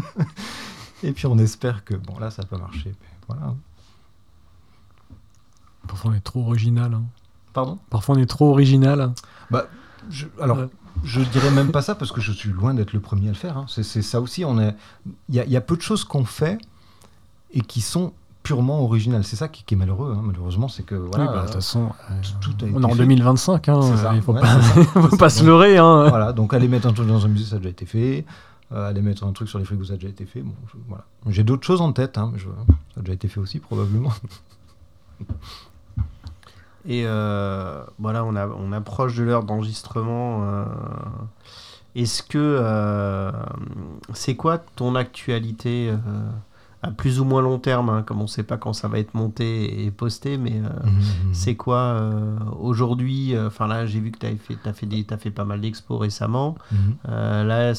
Et puis on espère que, bon là ça n'a pas marché, mais voilà. Parfois on est trop original. Pardon ? Parfois on est trop original. Je dirais même pas ça parce que je suis loin d'être le premier à le faire. C'est ça aussi, il y a peu de choses qu'on fait et qui sont purement originales. C'est ça qui est malheureux, malheureusement, c'est que voilà. De toute façon, tout a été on est en fait. 2025, C'est ça. Il faut pas se leurrer. Voilà, donc aller mettre un truc dans un musée, ça a déjà été fait. Aller mettre un truc sur les frigos, ça a déjà été fait. Bon, voilà. J'ai d'autres choses en tête, mais ça a déjà été fait aussi, probablement. Et voilà, on approche de l'heure d'enregistrement. Est-ce que c'est quoi ton actualité à plus ou moins long terme, comme on ne sait pas quand ça va être monté et posté, mais c'est quoi aujourd'hui? Enfin là, j'ai vu que t'as fait pas mal d'expos récemment. Là,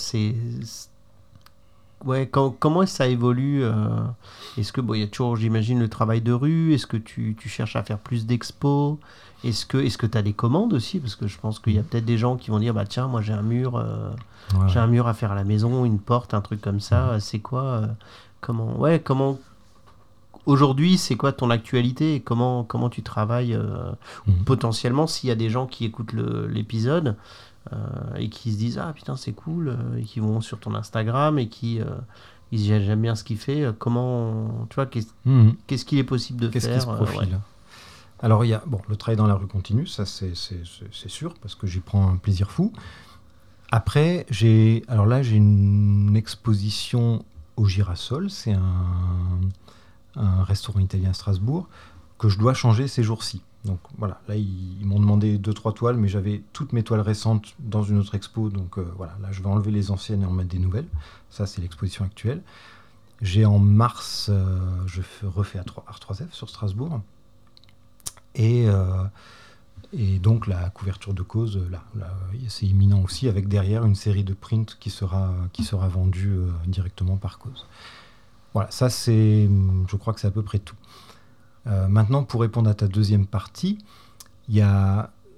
comment ça évolue? Est-ce que il y a toujours, j'imagine, le travail de rue? Est-ce que tu cherches à faire plus d'expos? Est-ce que tu as des commandes aussi? Parce que je pense qu'il y a peut-être des gens qui vont dire tiens, moi j'ai un mur à faire à la maison, une porte, un truc comme ça. C'est quoi comment aujourd'hui, c'est quoi ton actualité et comment tu travailles potentiellement s'il y a des gens qui écoutent l'épisode et qui se disent putain c'est cool et qui vont sur ton Instagram et qui ils disent j'aime bien ce qu'il fait, comment tu vois qu'est-ce qu'il est possible de faire, qui se profile. Alors il y a le travail dans la rue continue, ça c'est sûr parce que j'y prends un plaisir fou. Après j'ai une exposition au Girasol, c'est un restaurant italien à Strasbourg que je dois changer ces jours-ci. Donc voilà, là ils m'ont demandé 2-3 toiles, mais j'avais toutes mes toiles récentes dans une autre expo, donc voilà, là je vais enlever les anciennes et en mettre des nouvelles. Ça c'est l'exposition actuelle. J'ai en mars, je refais Art 3F sur Strasbourg, et donc la couverture de Cause, là c'est imminent aussi, avec derrière une série de prints qui sera vendue directement par Cause. Voilà, ça je crois que c'est à peu près tout. Maintenant, pour répondre à ta deuxième partie, il y a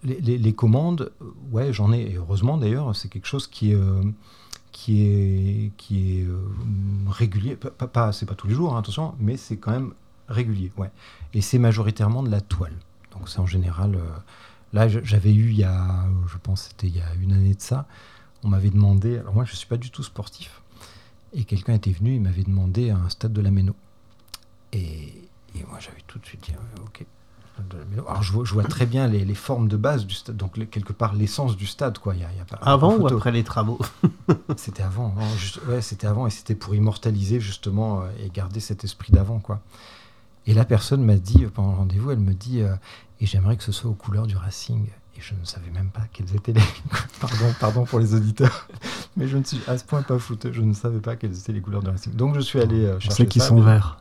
les commandes, ouais, j'en ai, et heureusement d'ailleurs, c'est quelque chose qui est régulier. C'est pas tous les jours, hein, attention, mais c'est quand même régulier, ouais. Et c'est majoritairement de la toile. Donc c'est en général... là, j'avais eu, je pense que c'était il y a une année de ça, on m'avait demandé... Alors moi, je ne suis pas du tout sportif. Et quelqu'un était venu, il m'avait demandé un stade de la Méno. Et moi, j'avais tout de suite dit, ok. Alors je vois très bien les formes de base du stade, donc quelque part l'essence du stade, quoi. Y a pas, avant ou après les travaux? C'était avant, ouais, c'était avant, et c'était pour immortaliser justement et garder cet esprit d'avant, quoi. Et la personne m'a dit pendant le rendez-vous, elle me dit et j'aimerais que ce soit aux couleurs du Racing. Et je ne savais même pas quelles étaient les... pardon pour les auditeurs, mais je ne suis à ce point pas fouteux, je ne savais pas quelles étaient les couleurs du Racing. Donc je suis allé chercher ça. C'est qu'ils sont verts.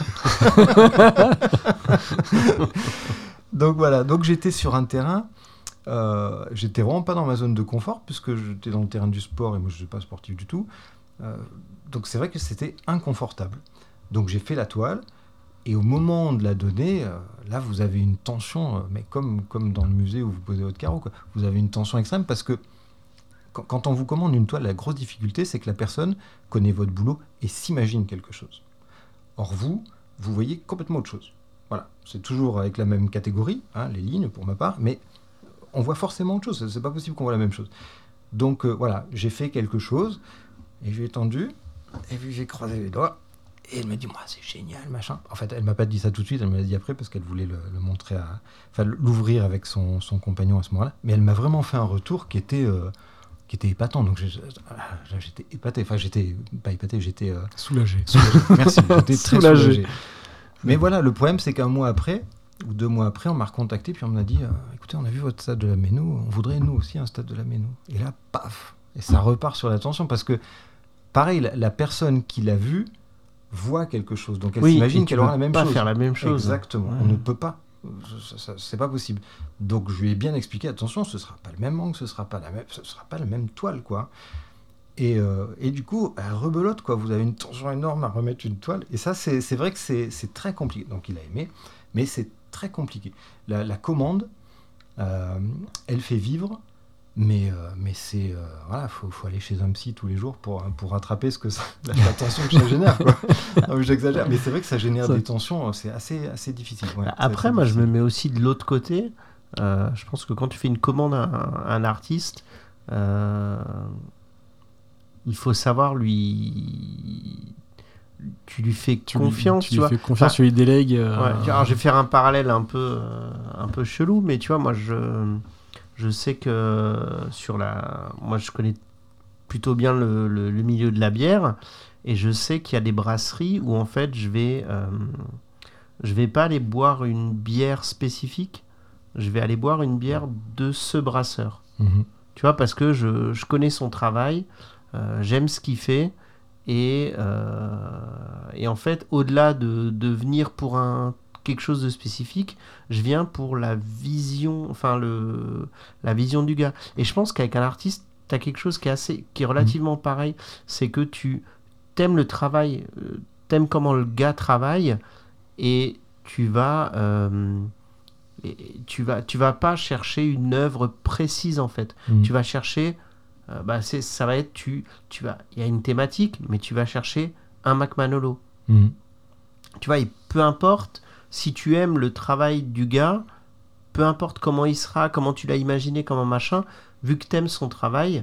Donc voilà, donc j'étais sur un terrain, j'étais vraiment pas dans ma zone de confort, puisque j'étais dans le terrain du sport, et moi je ne suis pas sportif du tout. Donc c'est vrai que c'était inconfortable. Donc j'ai fait la toile, et au moment de la donner, là vous avez une tension, mais comme dans le musée où vous posez votre carreau, quoi. Vous avez une tension extrême, parce que quand on vous commande une toile, la grosse difficulté, c'est que la personne connaît votre boulot et s'imagine quelque chose. Or vous voyez complètement autre chose. Voilà, c'est toujours avec la même catégorie, hein, les lignes pour ma part, mais on voit forcément autre chose, c'est pas possible qu'on voit la même chose. Donc voilà, j'ai fait quelque chose, et j'ai tendu, et puis j'ai croisé les doigts, et elle m'a dit, moi c'est génial, machin. En fait, elle m'a pas dit ça tout de suite, elle me l'a dit après, parce qu'elle voulait le montrer l'ouvrir avec son compagnon à ce moment-là, mais elle m'a vraiment fait un retour qui était épatant, donc j'étais épaté, enfin j'étais pas épaté, j'étais... Soulagé. Merci, j'étais très soulagé. Mais voilà, le problème, c'est qu'un mois après, ou 2 mois après, on m'a recontacté, puis on m'a dit, écoutez, on a vu votre stade de la Méno, on voudrait nous aussi un stade de la Méno. Et là, paf, et ça repart sur la tension, parce que, pareil, la personne qui l'a vu voit quelque chose, donc elle s'imagine qu'elle aura la même chose. Pas faire la même chose. Exactement, on ne peut pas, c'est pas possible. Donc je lui ai bien expliqué, attention, ce sera pas le même angle, ce sera pas la même toile, quoi. Et du coup, rebelote, quoi. Vous avez une tension énorme à remettre une toile. Et ça, c'est vrai que c'est très compliqué. Donc, il a aimé, mais c'est très compliqué. La commande, elle fait vivre, mais c'est... voilà, faut aller chez un psy tous les jours pour rattraper la tension que ça génère, quoi. Non, j'exagère, mais c'est vrai que ça génère des tensions. C'est assez difficile. Ouais, après, moi, je me mets aussi de l'autre côté. Je pense que quand tu fais une commande à un artiste... il faut savoir tu lui fais confiance, tu vois. Tu lui fais confiance, tu lui délègues. Ouais. Alors, je vais faire un parallèle un peu chelou, mais tu vois, moi, je sais que moi, je connais plutôt bien le milieu de la bière, et je sais qu'il y a des brasseries où, en fait, je vais pas aller boire une bière spécifique, je vais aller boire une bière de ce brasseur. Mm-hmm. Tu vois, parce que je connais son travail, j'aime ce qu'il fait, et en fait, au-delà de venir pour quelque chose de spécifique, je viens pour la vision, la vision du gars. Et je pense qu'avec un artiste, tu as quelque chose qui est relativement pareil, c'est que tu t'aimes le travail, t'aimes comment le gars travaille, et tu vas pas chercher une œuvre précise, en fait. Tu vas chercher ça va être il y a une thématique, mais tu vas chercher un Mac Manolo. Tu vois, et peu importe si tu aimes le travail du gars, peu importe comment il sera, comment tu l'as imaginé, comment machin, vu que t'aimes son travail,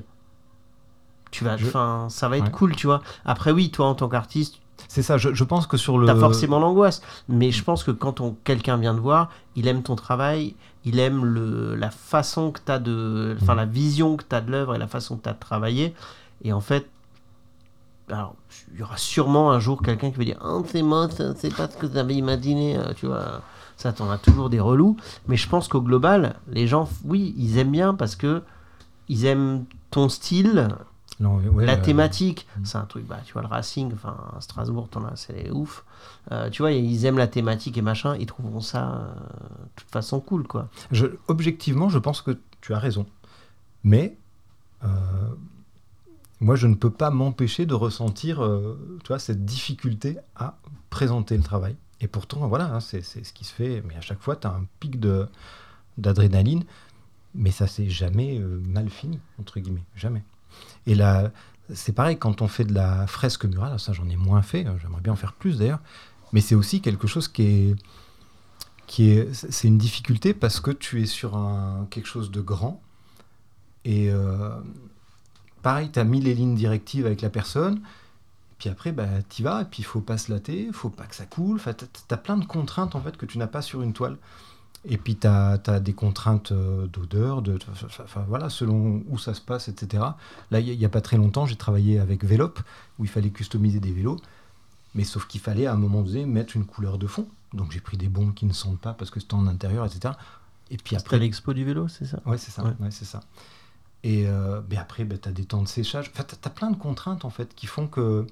ça va être cool, tu vois. Après, oui, toi en tant qu'artiste, c'est ça, je pense que sur le... T'as forcément l'angoisse, mais je pense que quand quelqu'un vient te voir, il aime ton travail, il aime la façon que t'as la vision que t'as de l'œuvre et la façon que t'as de travailler. Et en fait, alors, il y aura sûrement un jour quelqu'un qui va dire « Oh, c'est moche, c'est pas ce que t'avais imaginé, tu vois. » Ça, t'en as toujours des relous. Mais je pense qu'au global, les gens, oui, ils aiment bien parce que ils aiment ton style... la thématique, c'est un truc, tu vois, le Racing, Strasbourg, t'en as, c'est ouf. Tu vois, ils aiment la thématique et machin, ils trouveront ça de toute façon cool, quoi. Objectivement, je pense que tu as raison. Mais moi, je ne peux pas m'empêcher de ressentir tu vois, cette difficulté à présenter le travail. Et pourtant, voilà, c'est ce qui se fait. Mais à chaque fois, tu as un pic d'adrénaline. Mais ça s'est jamais mal fini, entre guillemets, jamais. Et là, c'est pareil, quand on fait de la fresque murale, ça j'en ai moins fait, j'aimerais bien en faire plus d'ailleurs, mais c'est aussi quelque chose c'est une difficulté parce que tu es sur quelque chose de grand, et pareil, tu as mis les lignes directives avec la personne, puis après, tu y vas, et puis il faut pas se latter, il faut pas que ça coule, tu as plein de contraintes en fait, que tu n'as pas sur une toile. Et puis, tu as des contraintes d'odeur, voilà, selon où ça se passe, etc. Là, il n'y a pas très longtemps, j'ai travaillé avec Velop, où il fallait customiser des vélos, mais sauf qu'il fallait, à un moment donné, mettre une couleur de fond. Donc, j'ai pris des bombes qui ne sentent pas parce que c'était en intérieur, etc. Et puis après... C'était l'expo du vélo, c'est ça ? Ouais, c'est ça. Ouais, c'est ça. Et après, tu as des temps de séchage. Enfin, tu as plein de contraintes, en fait, qui font que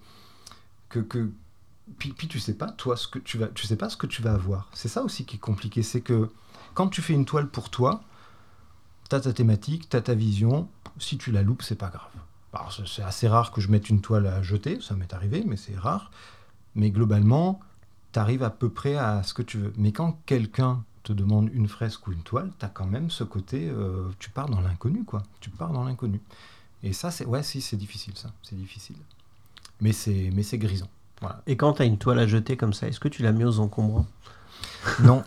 puis tu sais pas, toi, tu sais pas ce que tu vas avoir. C'est ça aussi qui est compliqué, c'est que quand tu fais une toile pour toi, tu as ta thématique, tu as ta vision. Si tu la loupes, c'est pas grave. Alors, c'est assez rare que je mette une toile à jeter, ça m'est arrivé, mais c'est rare. Mais globalement, tu arrives à peu près à ce que tu veux. Mais quand quelqu'un te demande une fresque ou une toile, tu as quand même ce côté, tu pars dans l'inconnu, quoi. Tu pars dans l'inconnu. Et ça, c'est difficile, ça. C'est difficile. Mais c'est grisant. Voilà. Et quand tu as une toile à jeter comme ça, est-ce que tu la mets aux encombrants ? Non,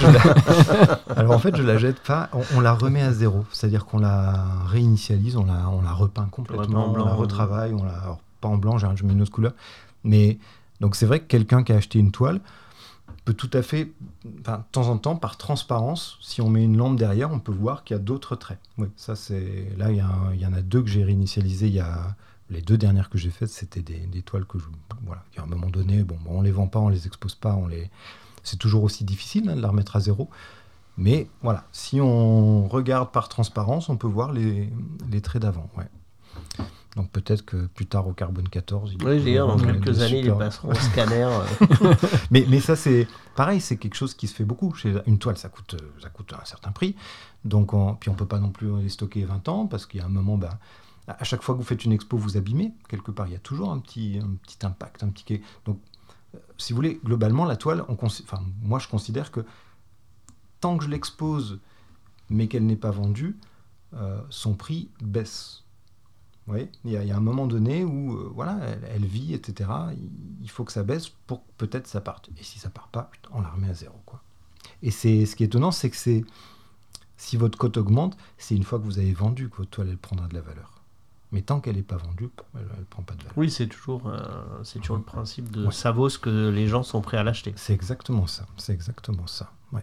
en fait, je la jette pas. On la remet à zéro, c'est-à-dire qu'on la réinitialise, on la repeint complètement, on la retravaille, alors, pas en blanc, je mets une autre couleur. Mais donc c'est vrai que quelqu'un qui a acheté une toile peut tout à fait, de temps en temps, par transparence, si on met une lampe derrière, on peut voir qu'il y a d'autres traits. Oui, ça c'est. Là, il y en a 2 que j'ai réinitialisées. Les 2 dernières que j'ai faites, c'était des toiles que à un moment donné, on les vend pas, on les expose pas, c'est toujours aussi difficile de la remettre à zéro. Mais voilà, si on regarde par transparence, on peut voir les traits d'avant. Ouais. Donc peut-être que plus tard au carbone 14... dans quelques années, ils passeront au scanner. mais ça, c'est pareil, c'est quelque chose qui se fait beaucoup. Une toile, ça coûte un certain prix. Donc puis on ne peut pas non plus les stocker 20 ans, parce qu'il y a un moment... à chaque fois que vous faites une expo, vous abîmez. Quelque part, il y a toujours un petit impact. Donc, si vous voulez, globalement, la toile, moi je considère que tant que je l'expose, mais qu'elle n'est pas vendue, son prix baisse. Vous voyez, il y a un moment donné où elle vit, etc. Il faut que ça baisse pour que peut-être ça parte. Et si ça part pas, on la remet à zéro, quoi. Et ce qui est étonnant, c'est que si votre cote augmente, c'est une fois que vous avez vendu que votre toile elle prendra de la valeur. Mais tant qu'elle n'est pas vendue, elle ne prend pas de valeur. Oui, c'est toujours le principe de ça vaut ce que les gens sont prêts à l'acheter. C'est exactement ça. Ouais.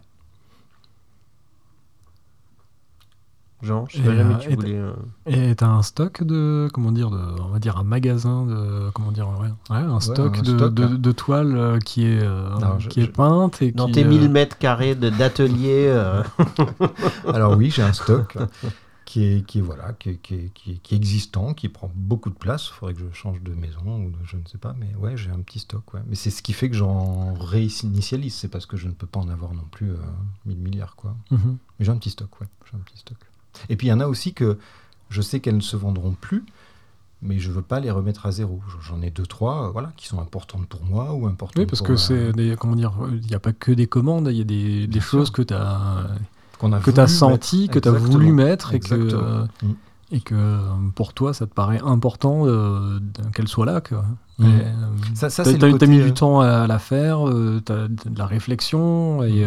Jean, je ne sais jamais tu voulais... Et tu as un stock on va dire un magasin un stock de toiles qui est peinte et dans tes 1000 mètres carrés d'atelier. Alors oui, j'ai un stock qui est existant, qui prend beaucoup de place. Il faudrait que je change de maison ou je ne sais pas, mais ouais, j'ai un petit stock. Ouais. Mais c'est ce qui fait que j'en réinitialise. C'est parce que je ne peux pas en avoir non plus 1000 milliards, quoi. Mm-hmm. Mais j'ai un petit stock, Et puis il y en a aussi que je sais qu'elles ne se vendront plus, mais je ne veux pas les remettre à zéro. J'en ai 2-3 qui sont importantes pour moi ou importantes pour... Oui, parce que c'est il n'y a pas que des commandes, il y a des choses que tu as... que tu as senti, que tu as voulu mettre, et que pour toi, ça te paraît important qu'elle soit là. Tu as mis du temps à la faire, tu as de la réflexion, et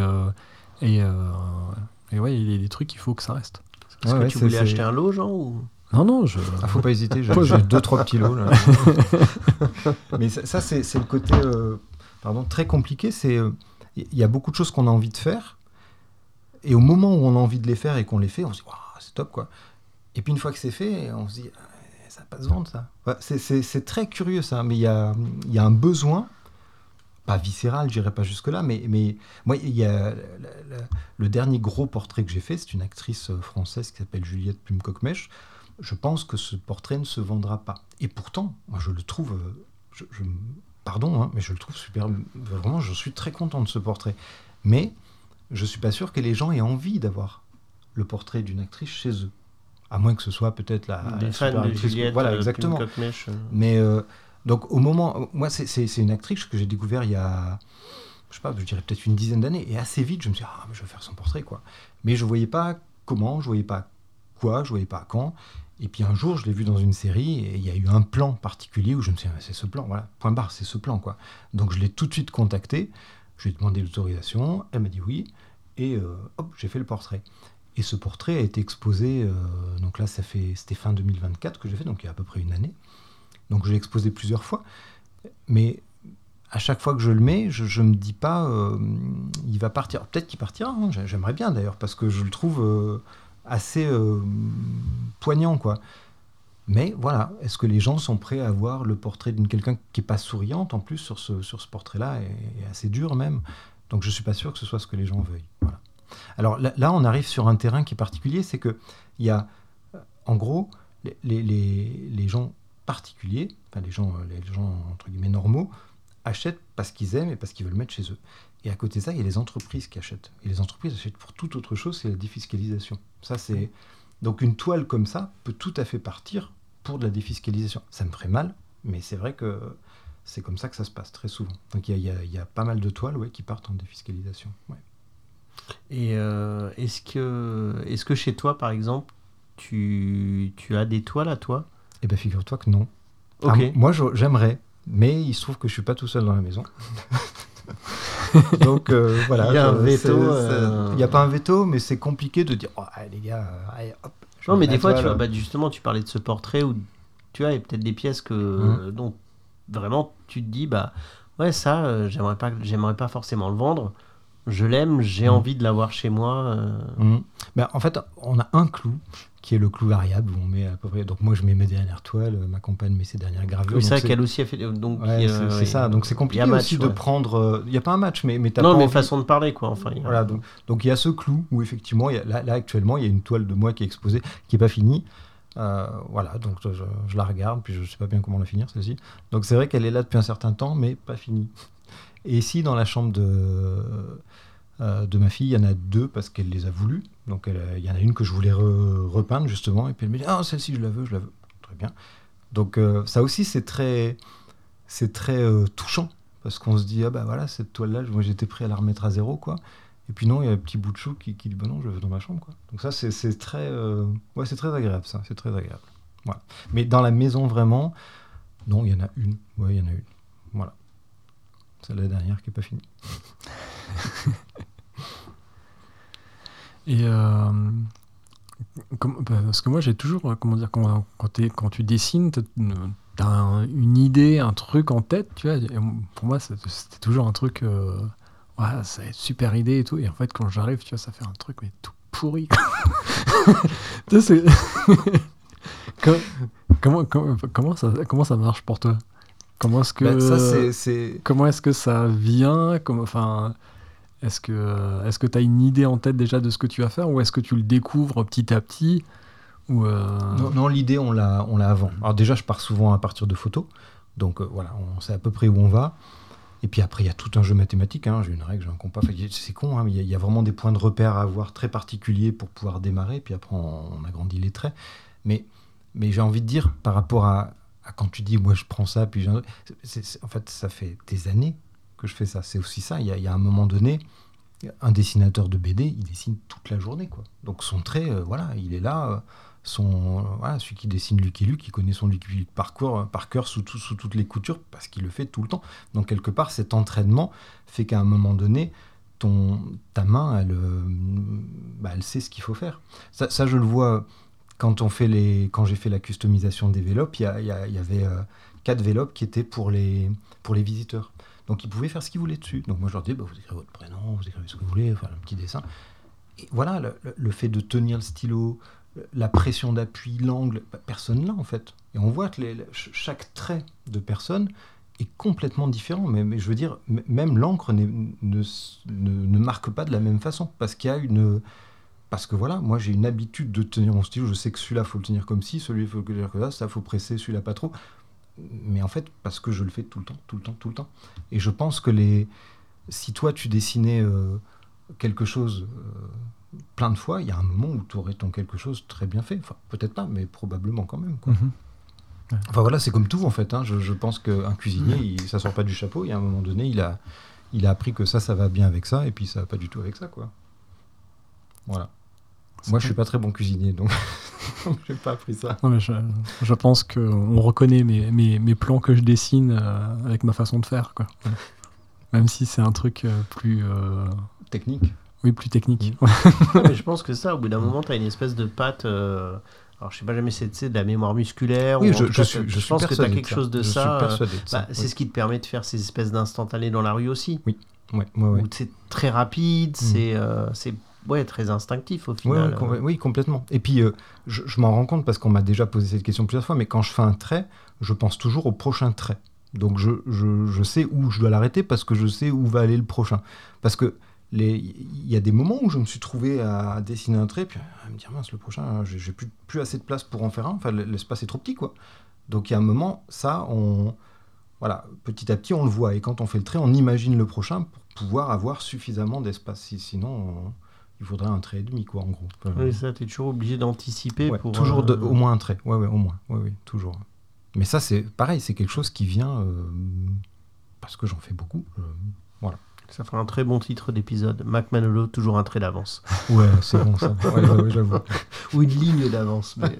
ouais, il y a des trucs, il faut que ça reste. Est-ce que tu voulais acheter un lot, Jean ou... Non, faut pas hésiter, j'ai 2-3 petits lots. Là. Mais ça c'est le côté très compliqué. Il y a beaucoup de choses qu'on a envie de faire, et au moment où on a envie de les faire et qu'on les fait, on se dit c'est top, quoi. Et puis une fois que c'est fait, on se dit ça va pas se vendre, ça. C'est très curieux, ça. Mais il y a un besoin, pas viscéral, je dirais pas jusque là, mais moi il y a le dernier gros portrait que j'ai fait, c'est une actrice française qui s'appelle Juliette Plume-Coquemèche. Je pense que ce portrait ne se vendra pas. Et pourtant, moi je le trouve, pardon, mais je le trouve super. Vraiment, je suis très content de ce portrait. Mais je suis pas sûr que les gens aient envie d'avoir le portrait d'une actrice chez eux, à moins que ce soit peut-être des fans de Juliette. Voilà, exactement. Mais donc au moment, moi c'est une actrice que j'ai découvert il y a, je dirais peut-être une dizaine d'années, et assez vite je me suis dit mais je vais faire son portrait, quoi. Mais je voyais pas comment, je voyais pas pourquoi, je voyais pas quand. Et puis un jour, je l'ai vu dans une série et il y a eu un plan particulier où je me suis dit, c'est ce plan, voilà, point barre, c'est ce plan, quoi. Donc je l'ai tout de suite contactée, je lui ai demandé l'autorisation, elle m'a dit oui, et hop, j'ai fait le portrait. Et ce portrait a été exposé, donc là, c'était fin 2024 que j'ai fait, donc il y a à peu près une année. Donc je l'ai exposé plusieurs fois, mais à chaque fois que je le mets, je me dis pas, il va partir. Peut-être qu'il partira, hein, j'aimerais bien d'ailleurs, parce que je le trouve assez poignant, quoi. Mais voilà, est-ce que les gens sont prêts à voir le portrait d'une quelqu'un qui n'est pas souriante, en plus, sur ce portrait-là, et assez dur même. Donc je ne suis pas sûr que ce soit ce que les gens veuillent. Voilà. Alors là, on arrive sur un terrain qui est particulier, c'est qu'il y a, en gros, les gens particuliers, enfin les gens entre guillemets normaux, achètent parce qu'ils aiment et parce qu'ils veulent mettre chez eux. Et à côté de ça, il y a les entreprises qui achètent. Et les entreprises achètent pour toute autre chose, c'est la défiscalisation. Ça, c'est... Donc une toile comme ça peut tout à fait partir pour de la défiscalisation. Ça me ferait mal, mais c'est vrai que c'est comme ça que ça se passe très souvent. Donc il y a pas mal de toiles, ouais, qui partent en défiscalisation. Ouais. Et est-ce que chez toi, par exemple, tu as des toiles à toi? Eh bien, figure-toi que non. Ok. Moi, j'aimerais, mais il se trouve que je suis pas tout seul dans la maison. Donc voilà. Il y a un veto. Il n'y a pas un veto, mais c'est compliqué de dire, oh, allez, les gars, allez, hop. Non, mais des fois, tu vois, justement, tu parlais de ce portrait où tu vois, il y a peut-être des pièces dont vraiment tu te dis, ouais, ça, j'aimerais pas forcément le vendre. Je l'aime, j'ai envie de l'avoir chez moi. Ben, en fait, on a un clou qui est le clou variable où on met à peu près. Donc moi, je mets mes dernières toiles, ma compagne met ses dernières gravures. Oui, c'est vrai qu'elle aussi a fait. Donc, ouais, c'est ça. Donc c'est compliqué aussi de prendre. Il n'y a pas un match, mais t'as non, pas mais envie... façon de parler, quoi. Enfin, voilà. Donc il y a ce clou où effectivement, là actuellement, il y a une toile de moi qui est exposée, qui n'est pas finie. Voilà, donc je la regarde, puis je ne sais pas bien comment la finir, celle-ci. Donc c'est vrai qu'elle est là depuis un certain temps, mais pas finie. Et ici, dans la chambre de ma fille, il y en a deux parce qu'elle les a voulues. Donc il y en a une que je voulais repeindre justement, et puis elle me dit celle-ci je la veux. Très bien. Donc ça aussi c'est très touchant parce qu'on se dit voilà, cette toile là, moi j'étais prêt à la remettre à zéro, quoi. Et puis non, il y a un petit bout de chou qui dit non, je le veux dans ma chambre, quoi. Donc ça c'est très c'est très agréable, ça, c'est très agréable. Voilà. Mais dans la maison vraiment, non, il y en a une. Ouais, il y en a une. Voilà. C'est la dernière qui n'est pas finie. Et parce que moi j'ai toujours, comment dire, quand tu dessines, t'as une idée, un truc en tête, tu vois. Et pour moi c'était toujours un truc, ça va être super idée et tout. Et en fait quand j'arrive, tu vois, ça fait un truc mais tout pourri. Tu sais, comment ça marche pour toi? Comment est-ce que comment est-ce que ça vient? Est-ce que tu as une idée en tête déjà de ce que tu vas faire, ou est-ce que tu le découvres petit à petit ou Non, l'idée, on l'a avant. Alors déjà, je pars souvent à partir de photos. Donc voilà, on sait à peu près où on va. Et puis après, il y a tout un jeu mathématique. J'ai une règle, j'ai un compas. C'est con, mais il y a vraiment des points de repère à avoir très particuliers pour pouvoir démarrer. Puis après, on agrandit les traits. Mais j'ai envie de dire, par rapport à quand tu dis, moi, je prends ça, puis en fait, ça fait des années que je fais ça. C'est aussi ça. Il y a un moment donné, un dessinateur de BD, il dessine toute la journée, quoi. Donc son trait, il est là. Celui qui dessine Lucky Luke, il connaît son Lucky Luke par cœur sous toutes les coutures, parce qu'il le fait tout le temps. Donc quelque part, cet entraînement fait qu'à un moment donné, ta main, elle sait ce qu'il faut faire. Ça, je le vois quand j'ai fait la customisation des Vélopes. Il y avait 4 Vélopes qui étaient pour les visiteurs. Donc ils pouvaient faire ce qu'ils voulaient dessus. Donc moi je leur disais, vous écrivez votre prénom, vous écrivez ce que vous voulez, enfin un petit dessin. Et voilà, le fait de tenir le stylo, la pression d'appui, l'angle, personne l'a en fait. Et on voit que chaque trait de personne est complètement différent. Mais je veux dire, même l'encre ne marque pas de la même façon. Parce que voilà, moi j'ai une habitude de tenir mon stylo. Je sais que celui-là, il faut le tenir comme ci, celui-là, il faut le tenir comme ça, il faut presser, celui-là pas trop. Mais en fait, parce que je le fais tout le temps. Et je pense que si toi, tu dessinais quelque chose plein de fois, il y a un moment où tu aurais ton quelque chose très bien fait. Enfin, peut-être pas, mais probablement quand même, quoi. Ouais. Enfin voilà, c'est comme tout, en fait. Je pense qu'un cuisinier, ça sort pas du chapeau. Il y a un moment donné, il a appris que ça va bien avec ça, et puis ça va pas du tout avec ça, quoi. Voilà. Moi, je suis pas très bon cuisinier, donc... J'ai pas appris ça. Non, mais je pense qu'on reconnaît mes plans que je dessine avec ma façon de faire, quoi. Même si c'est un truc plus... Technique. Oui, plus technique. Non, mais je pense que ça, au bout d'un moment, tu as une espèce de patte. Alors, je sais pas jamais si c'est de la mémoire musculaire. Oui, ou en tout cas, je pense que tu as quelque chose de je ça. suis persuadé de ça. C'est ce qui te permet de faire ces espèces d'instantanés dans la rue aussi. Ouais. Où c'est très rapide, c'est très instinctif au final. Oui, complètement. Et puis, je m'en rends compte parce qu'on m'a déjà posé cette question plusieurs fois, mais quand je fais un trait, je pense toujours au prochain trait. Donc, je sais où je dois l'arrêter parce que je sais où va aller le prochain. Parce que il y a des moments où je me suis trouvé à dessiner un trait, puis à me dire, mince, le prochain, j'ai plus assez de place pour en faire un. Enfin, l'espace est trop petit, quoi. Donc, il y a un moment, ça, voilà, petit à petit, on le voit. Et quand on fait le trait, on imagine le prochain pour pouvoir avoir suffisamment d'espace. Sinon, il faudrait un trait et demi, quoi, en gros. Oui, ça, tu es toujours obligé d'anticiper. Ouais, pour toujours au moins un trait. Ouais, au moins. Oui, toujours. Mais ça, c'est pareil, c'est quelque chose qui vient parce que j'en fais beaucoup. Voilà. Ça fera un très bon titre d'épisode. Mac Manolo, toujours un trait d'avance. Ouais, c'est bon ça. Ouais, j'avoue. Ou une ligne d'avance. Mais...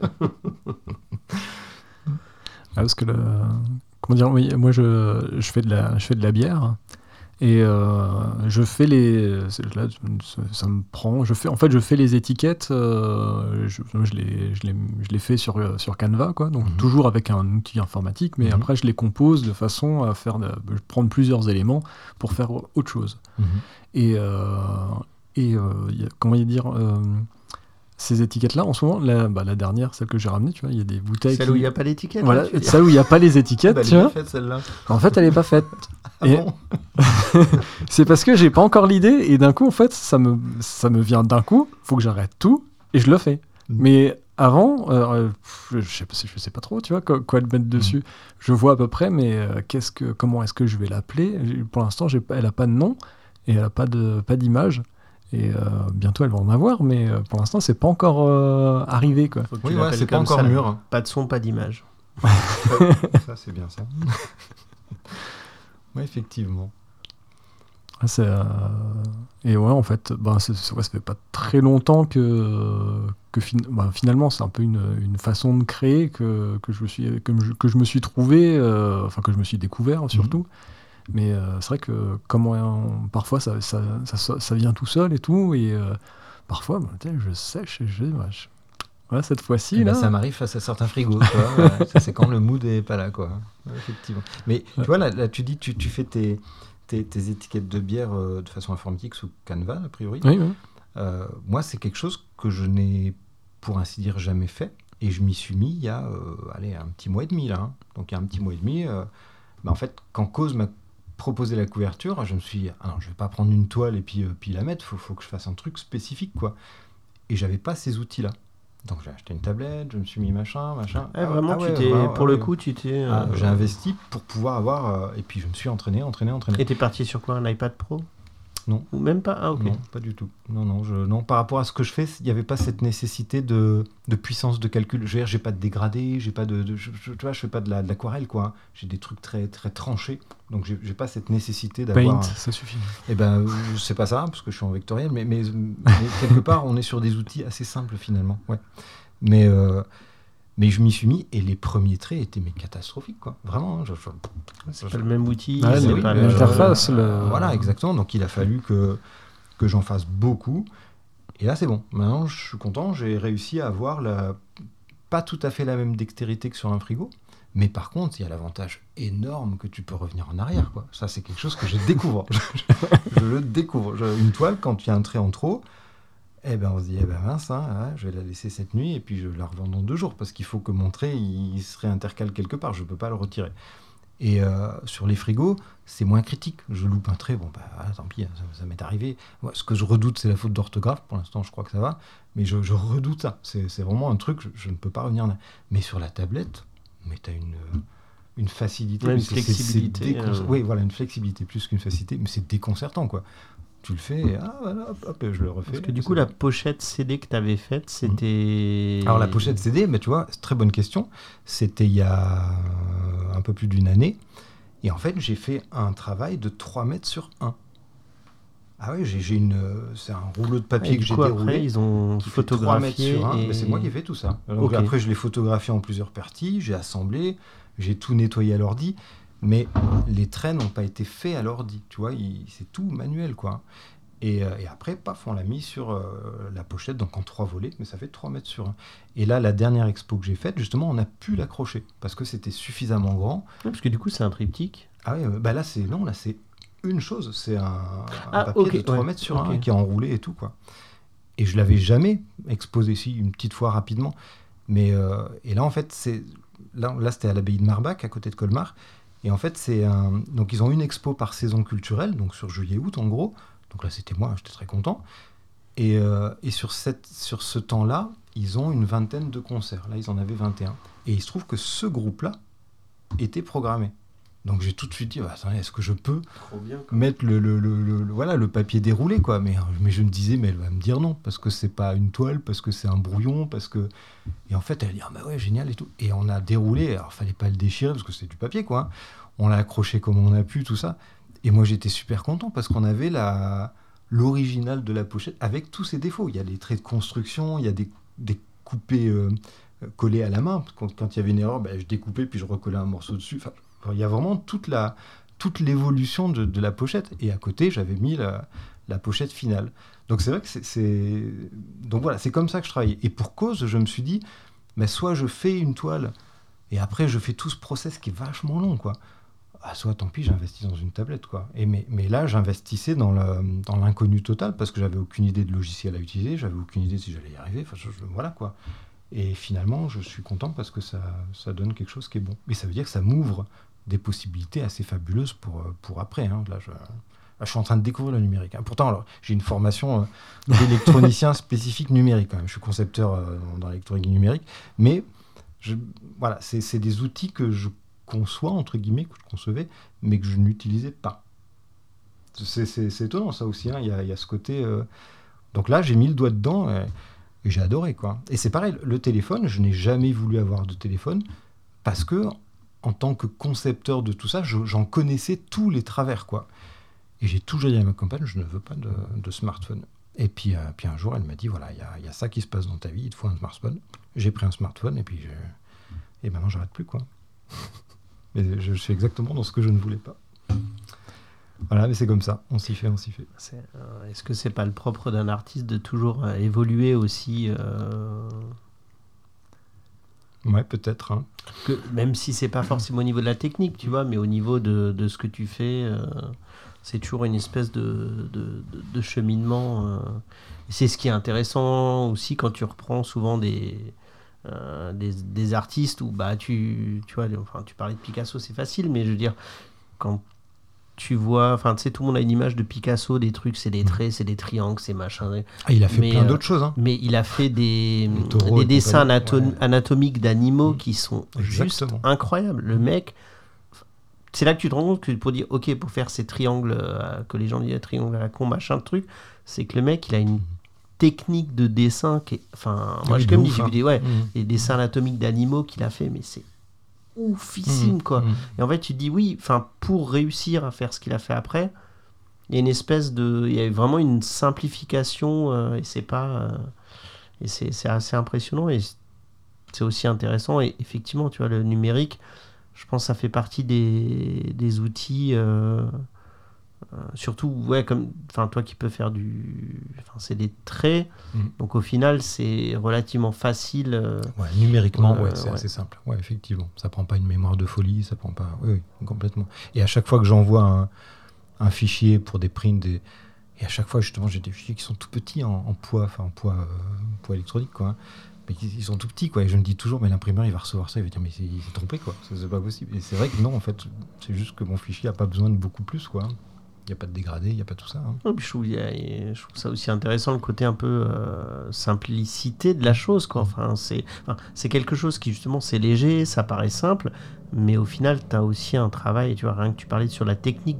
parce que comment dire, oui, moi je fais de la bière et je fais là, ça me prend. Je fais les étiquettes. Je les fais sur Canva, quoi. Donc toujours avec un outil informatique, mais après je les compose de façon à prendre plusieurs éléments pour faire autre chose. Et comment dire. Ces étiquettes-là, en ce moment, la dernière, celle que j'ai ramenée, tu vois, il y a des bouteilles. Celle où il n'y a pas d'étiquette. Voilà, celle où il n'y a pas les étiquettes, tu vois. Elle est pas faite, celle-là. En fait, elle n'est pas faite. Ah et bon c'est parce que j'ai pas encore l'idée, et d'un coup, en fait, ça me vient d'un coup, faut que j'arrête tout, et je le fais. Mais avant, je sais pas trop, tu vois, quoi le mettre dessus. Je vois à peu près, mais comment est-ce que je vais l'appeler ? Pour l'instant, elle n'a pas de nom, et elle n'a pas d'image. Et bientôt, elle va en avoir, mais pour l'instant, c'est pas encore arrivé, quoi. Faut que tu Oui, l'appelles c'est pas comme encore ça, mûr. là. Pas de son, pas d'image. Ça, c'est bien ça. Oui, effectivement. Et ouais, en fait, ça fait pas très longtemps que finalement, c'est un peu une façon de créer que je me suis trouvé, que je me suis découvert surtout. Mais c'est vrai que parfois ça vient tout seul et tout, et parfois je sèche et voilà, cette fois-ci là. Ça m'arrive face à certains frigos, tu vois. Ça, c'est quand le mood est pas là, quoi. Ouais, effectivement. Mais tu vois, là tu dis tu fais tes étiquettes de bière de façon informatique sous Canva, a priori. Oui. Moi, c'est quelque chose que je n'ai, pour ainsi dire, jamais fait, et je m'y suis mis il y a un petit mois et demi là. Donc il y a un petit mois et demi, en fait, quand Cause m'a proposé la couverture, je me suis dit, non, je vais pas prendre une toile et puis la mettre, faut que je fasse un truc spécifique, quoi. Et j'avais pas ces outils-là. Donc j'ai acheté une tablette, je me suis mis machin. Vraiment, le coup, tu t'es... j'ai investi pour pouvoir avoir... et puis je me suis entraîné. Et t'es parti sur quoi, un iPad Pro ? Non. Ou même pas ? Ah, ok. Non, pas du tout. Non, par rapport à ce que je fais, il n'y avait pas cette nécessité de puissance de calcul. Je veux dire, j'ai pas de dégradé, j'ai pas tu vois, je fais pas de l'aquarelle, quoi. J'ai des trucs très, très tranchés. Donc j'ai pas cette nécessité d'avoir... Paint, ça suffit. Eh ben, c'est pas ça, parce que je suis en vectoriel, mais quelque part, on est sur des outils assez simples, finalement. Ouais. Mais je m'y suis mis, et les premiers traits étaient catastrophiques, quoi. Vraiment. C'est pas le même outil, c'est pas l'interface. Voilà, exactement. Donc il a fallu que j'en fasse beaucoup. Et là, c'est bon. Maintenant, je suis content. J'ai réussi à avoir pas tout à fait la même dextérité que sur un frigo. Mais par contre, il y a l'avantage énorme que tu peux revenir en arrière, quoi. Ça, c'est quelque chose que je découvre. Je le découvre. Une toile, quand il y a un trait en trop, on se dit, mince, je vais la laisser cette nuit et puis je la revends dans 2 jours parce qu'il faut que mon trait il se réintercale quelque part, je ne peux pas le retirer. Et sur les frigos, c'est moins critique. Je loupe un trait, tant pis, ça m'est arrivé. Moi, ce que je redoute, c'est la faute d'orthographe. Pour l'instant, je crois que ça va, mais je redoute ça. C'est vraiment un truc, je ne peux pas revenir là. Mais sur la tablette, tu as une facilité. Une flexibilité. Oui, voilà, une flexibilité plus qu'une facilité, mais c'est déconcertant, quoi. Tu le fais et hop, je le refais. Parce que du coup, la pochette CD que tu avais faite, c'était... Alors la pochette CD, tu vois, c'est une très bonne question. C'était il y a un peu plus d'1 année. Et en fait, j'ai fait un travail de 3 mètres sur 1. Ah oui, c'est un rouleau de papier Et que du j'ai coup, déroulé. après, ils ont Qui fait 3 mètres photographié. sur 1. Et... C'est moi qui ai fait tout ça. Donc Ok. après, je l'ai photographié en plusieurs parties, j'ai assemblé, j'ai tout nettoyé à l'ordi, mais les traits n'ont pas été faits à l'ordi, tu vois, c'est tout manuel, quoi. Et après, paf, on l'a mis sur la pochette, donc en 3 volets, mais ça fait 3 mètres sur 1. Et là, la dernière expo que j'ai faite, justement, on a pu l'accrocher, parce que c'était suffisamment grand. Ouais, parce que du coup, c'est un triptyque. Ah oui, bah là, c'est une chose, c'est un Ah, papier ok, de 3 ouais, mètres sur 1 ok. qui est enroulé et tout, quoi. Et je l'avais jamais exposé ici, une petite fois rapidement. Mais et là, en fait, là c'était à l'abbaye de Marbach, à côté de Colmar. Et en fait, donc ils ont une expo par saison culturelle, donc sur juillet-août en gros. Donc là, c'était moi, j'étais très content. Et sur ce temps-là, ils ont une vingtaine de concerts. Là, ils en avaient 21. Et il se trouve que ce groupe-là était programmé. Donc j'ai tout de suite dit, attendez, est-ce que je peux mettre le papier déroulé, quoi. Mais je me disais, mais elle va me dire non, parce que c'est pas une toile, parce que c'est un brouillon, parce que... Et en fait, elle a dit, ah bah ouais, génial et tout. Et on a déroulé, alors fallait pas le déchirer, parce que c'est du papier, quoi. On l'a accroché comme on a pu, tout ça. Et moi, j'étais super content, parce qu'on avait l'original de la pochette, avec tous ses défauts. Il y a des traits de construction, il y a des coupés collés à la main. Quand il y avait une erreur, je découpais, puis je recollais un morceau dessus. Enfin, il y a vraiment toute l'évolution de la pochette. Et à côté, j'avais mis la pochette finale. Donc c'est vrai que donc voilà, c'est comme ça que je travaillais. Et pour cause, je me suis dit, mais soit je fais une toile, et après je fais tout ce process qui est vachement long, quoi. Soit tant pis, j'investis dans une tablette, quoi. Mais là, j'investissais dans l'inconnu total, parce que j'avais aucune idée de logiciel à utiliser, j'avais aucune idée si j'allais y arriver. Enfin, voilà, quoi. Et finalement, je suis content parce que ça donne quelque chose qui est bon. Mais ça veut dire que ça m'ouvre des possibilités assez fabuleuses pour après. Hein. Là, je suis en train de découvrir le numérique. Hein. Pourtant, alors, j'ai une formation d'électronicien spécifique numérique. Quand même. Je suis concepteur dans l'électronique numérique. Mais voilà, c'est des outils que je conçois, entre guillemets, que je concevais, mais que je n'utilisais pas. C'est étonnant, ça aussi. Hein. Il y a ce côté... Donc là, j'ai mis le doigt dedans et j'ai adoré, quoi. Et c'est pareil, le téléphone, je n'ai jamais voulu avoir de téléphone parce que en tant que concepteur de tout ça, j'en connaissais tous les travers, quoi. Et j'ai toujours dit à ma compagne, je ne veux pas de smartphone. Et puis un jour, elle m'a dit, voilà, il y a ça qui se passe dans ta vie, il te faut un smartphone. J'ai pris un smartphone et maintenant, j'arrête plus, quoi. Mais je suis exactement dans ce que je ne voulais pas. Voilà, mais c'est comme ça, on s'y fait. Est-ce que c'est pas le propre d'un artiste de toujours évoluer aussi Ouais, peut-être. Hein. Que, même si c'est pas forcément au niveau de la technique, tu vois, mais au niveau de ce que tu fais, c'est toujours une espèce de cheminement. Et c'est ce qui est intéressant aussi quand tu reprends souvent des artistes où tu vois, enfin, tu parlais de Picasso, c'est facile, mais je veux dire, quand tu vois, enfin, tu sais, tout le monde a une image de Picasso, des trucs, c'est des traits, c'est des triangles, c'est machin. Il a fait plein d'autres choses. Hein. Mais il a fait des taureaux dessins anatomiques d'animaux qui sont Exactement. juste incroyables. Le mec, c'est là que tu te rends compte que pour dire, ok, pour faire ces triangles, que les gens disent triangle à la con, machin, truc, c'est que le mec, il a une technique de dessin qui est, enfin, moi j'ai quand même vu les dessins anatomiques d'animaux qu'il a fait, mais c'est oufissime, quoi. Et en fait, tu te dis, oui, enfin, pour réussir à faire ce qu'il a fait après, il y a une espèce il y a vraiment une simplification, et c'est pas, et c'est assez impressionnant, et c'est aussi intéressant. Et effectivement, tu vois, le numérique, je pense que ça fait partie des outils, surtout, ouais, comme, enfin, toi qui peux faire c'est des traits, donc au final, c'est relativement facile. Ouais, numériquement, c'est assez simple. Ouais, effectivement, ça prend pas une mémoire de folie, ça prend pas, oui, complètement. Et à chaque fois que j'envoie un fichier pour des prints, et à chaque fois, justement, j'ai des fichiers qui sont tout petits en poids, enfin, en poids électronique, quoi. Hein. Mais ils sont tout petits, quoi. Et je me dis toujours, mais l'imprimeur, il va recevoir ça, il va dire, mais il s'est trompé, quoi. C'est pas possible. Et c'est vrai que non, en fait, c'est juste que mon fichier a pas besoin de beaucoup plus, quoi. Il n'y a pas de dégradé, il n'y a pas tout ça. Hein. Je trouve ça aussi intéressant, le côté un peu simplicité de la chose, quoi. Enfin, c'est quelque chose qui, justement, c'est léger, ça paraît simple, mais au final, tu as aussi un travail, tu vois, rien que tu parlais sur la technique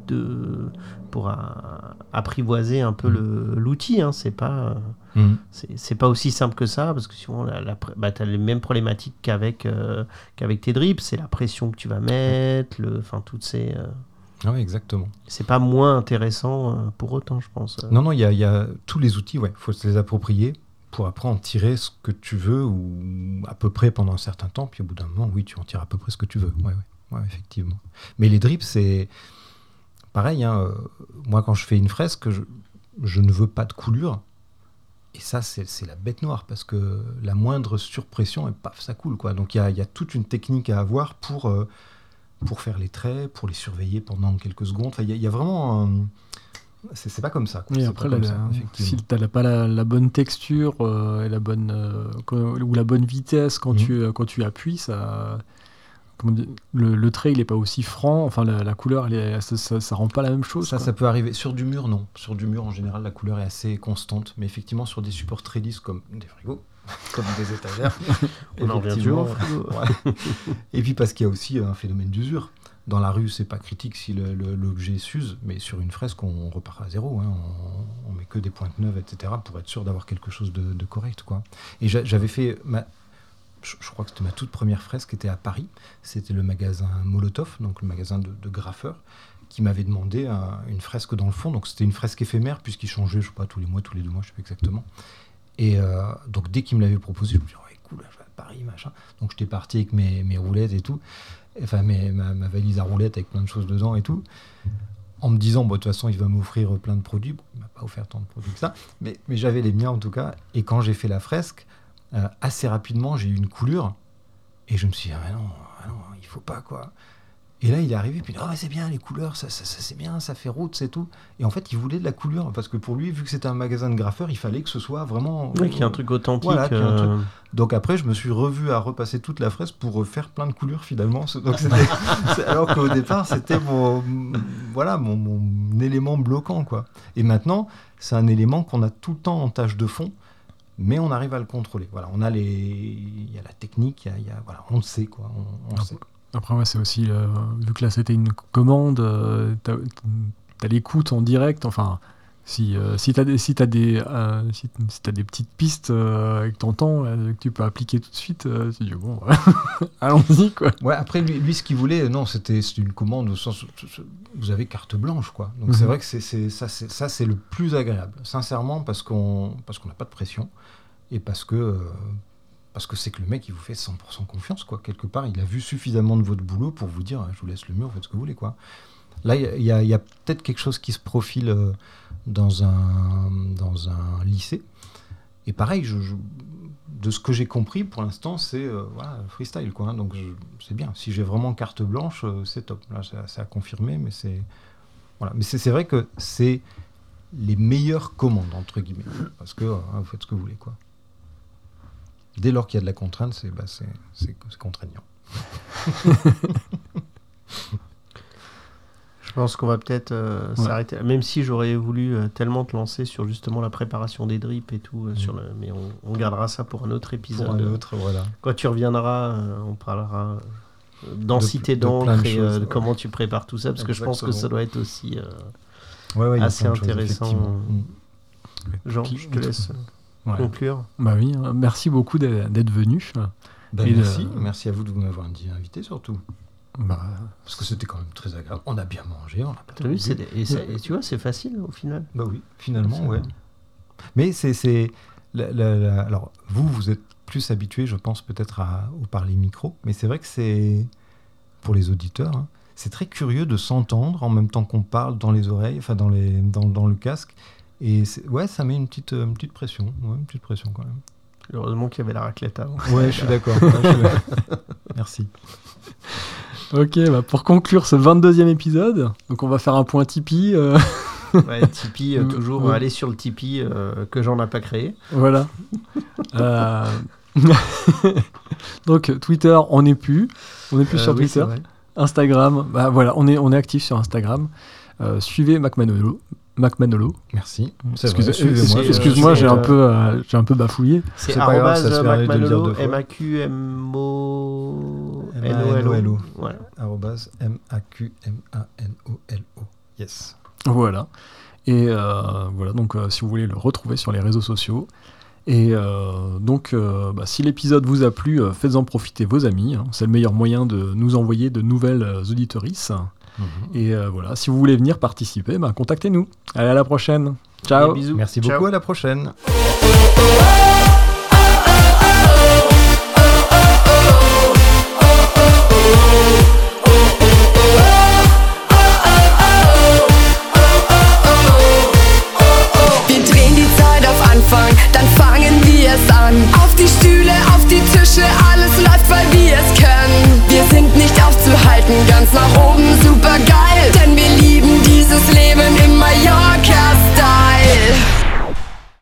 pour apprivoiser un peu l'outil, hein. C'est pas aussi simple que ça, parce que souvent, tu as les mêmes problématiques qu'avec tes drips, c'est la pression que tu vas mettre, toutes ces... Ah oui, exactement. C'est pas moins intéressant pour autant, je pense. Non, il y a tous les outils, il faut se les approprier pour après en tirer ce que tu veux, ou à peu près pendant un certain temps, puis au bout d'un moment, oui, tu en tires à peu près ce que tu veux. Ouais, effectivement. Mais les drips, c'est pareil, moi quand je fais une fresque, je ne veux pas de coulure, et ça c'est la bête noire, parce que la moindre surpression, et paf, ça coule, quoi. Donc il y a toute une technique à avoir pour faire les traits, pour les surveiller pendant quelques secondes. Enfin, il y a vraiment c'est pas comme ça, quoi. Et C'est après, pas comme ça, effectivement. si tu n'as pas la bonne texture et la bonne, ou la bonne vitesse quand tu appuies, ça, le trait il n'est pas aussi franc, enfin la couleur ça rend pas la même chose. Ça peut arriver. Sur du mur, non. Sur du mur, en général, la couleur est assez constante. Mais effectivement, sur des supports très lisses comme des frigos, comme des étagères, on en revient toujours au frigo. Ouais. Et puis parce qu'il y a aussi un phénomène d'usure. Dans la rue, c'est pas critique si l'objet s'use, mais sur une fresque, on repart à zéro. On met que des pointes neuves, etc., pour être sûr d'avoir quelque chose de correct, quoi. Et j'avais fait je crois que c'était ma toute première fresque, qui était à Paris. C'était le magasin Molotov, donc le magasin de graffeurs, qui m'avait demandé une fresque dans le fond. Donc c'était une fresque éphémère, puisqu'il changeait, je sais pas, tous les mois, tous les 2 mois, je sais pas exactement. Et donc dès qu'il me l'avait proposé, je me suis dit, ouais, cool, je vais à Paris, machin. Donc j'étais parti avec mes roulettes et tout, enfin ma valise à roulettes avec plein de choses dedans et tout, en me disant, bon, de toute façon, il va m'offrir plein de produits. Bon, il m'a pas offert tant de produits que ça, mais j'avais les miens en tout cas. Et quand j'ai fait la fresque, assez rapidement, j'ai eu une coulure, et je me suis dit, ah non, il faut pas, quoi. Et là, il est arrivé, puis c'est bien, les couleurs, ça c'est bien, ça fait route, c'est tout. Et en fait, il voulait de la couleur, parce que pour lui, vu que c'était un magasin de graffeurs, il fallait que ce soit vraiment... Oui, qu'il y ait un truc authentique. Voilà, qu'il y ait un truc. Donc après, je me suis revu à repasser toute la fresque pour refaire plein de couleurs, finalement. Donc alors qu'au départ, c'était mon élément bloquant, quoi. Et maintenant, c'est un élément qu'on a tout le temps en tâche de fond, mais on arrive à le contrôler. Voilà, il y a la technique, voilà, on le sait, quoi. On sait. Après, c'est aussi, vu que là c'était une commande, t'as l'écoute en direct. Enfin, si t'as des petites pistes que t'entends, que tu peux appliquer tout de suite, tu dis bon, allons-y, quoi. Ouais, après lui ce qu'il voulait, non, c'était une commande au sens où vous avez carte blanche, quoi. Donc c'est vrai que c'est le plus agréable, sincèrement, parce qu'on n'a pas de pression, et parce que c'est que le mec, il vous fait 100% confiance, quoi. Quelque part, il a vu suffisamment de votre boulot pour vous dire, je vous laisse le mur, faites ce que vous voulez, quoi. Là, il y a peut-être quelque chose qui se profile dans un lycée. Et pareil, de ce que j'ai compris, pour l'instant, c'est freestyle, quoi. Donc, c'est bien. Si j'ai vraiment carte blanche, c'est top. Là, c'est à confirmer, mais c'est... Voilà. Mais c'est vrai que c'est les meilleures commandes, entre guillemets. Parce que vous faites ce que vous voulez, quoi. Dès lors qu'il y a de la contrainte, c'est contraignant. Je pense qu'on va peut-être s'arrêter. Même si j'aurais voulu tellement te lancer sur justement la préparation des drips et tout, mais on gardera ça pour un autre épisode. Pour un autre, voilà. Quand tu reviendras, on parlera densité d'encre et de comment tu prépares tout ça, parce que je pense que ça doit être aussi assez intéressant. Jean, je te laisse conclure. Bah oui, merci beaucoup d'être venu. Merci à vous de m'avoir invité, surtout. Parce que c'était quand même très agréable. On a bien mangé, on a pas vu, et tu vois, c'est facile au final. Bah oui, finalement, ouais. Mais alors, vous êtes plus habitués, je pense, peut-être au parler micro, mais c'est vrai que c'est, pour les auditeurs, c'est très curieux de s'entendre en même temps qu'on parle dans les oreilles, enfin dans le casque. Et ça met une petite pression. Ouais, une petite pression quand même. Heureusement qu'il y avait la raclette avant. Ouais, je suis d'accord. Merci. Ok, pour conclure ce 22e épisode, donc on va faire un point Tipeee. Tipeee, toujours aller sur le Tipeee que Jean n'a pas créé. Voilà. Donc Twitter, on n'est plus sur Twitter. Instagram, on est actif sur Instagram. Suivez MacManolo. Merci. Excuse-moi, j'ai un peu bafouillé. C'est @MacManolo, MAQMONOLO. Voilà. @MAQMANOLO. Yes. Voilà. Et voilà, donc si vous voulez le retrouver sur les réseaux sociaux. Et donc, si l'épisode vous a plu, faites-en profiter vos amis. Hein. C'est le meilleur moyen de nous envoyer de nouvelles auditorices. Et voilà, si vous voulez venir participer, contactez-nous. Allez, à la prochaine. Ciao. Bisous. Merci Ciao. beaucoup, à la prochaine. Oh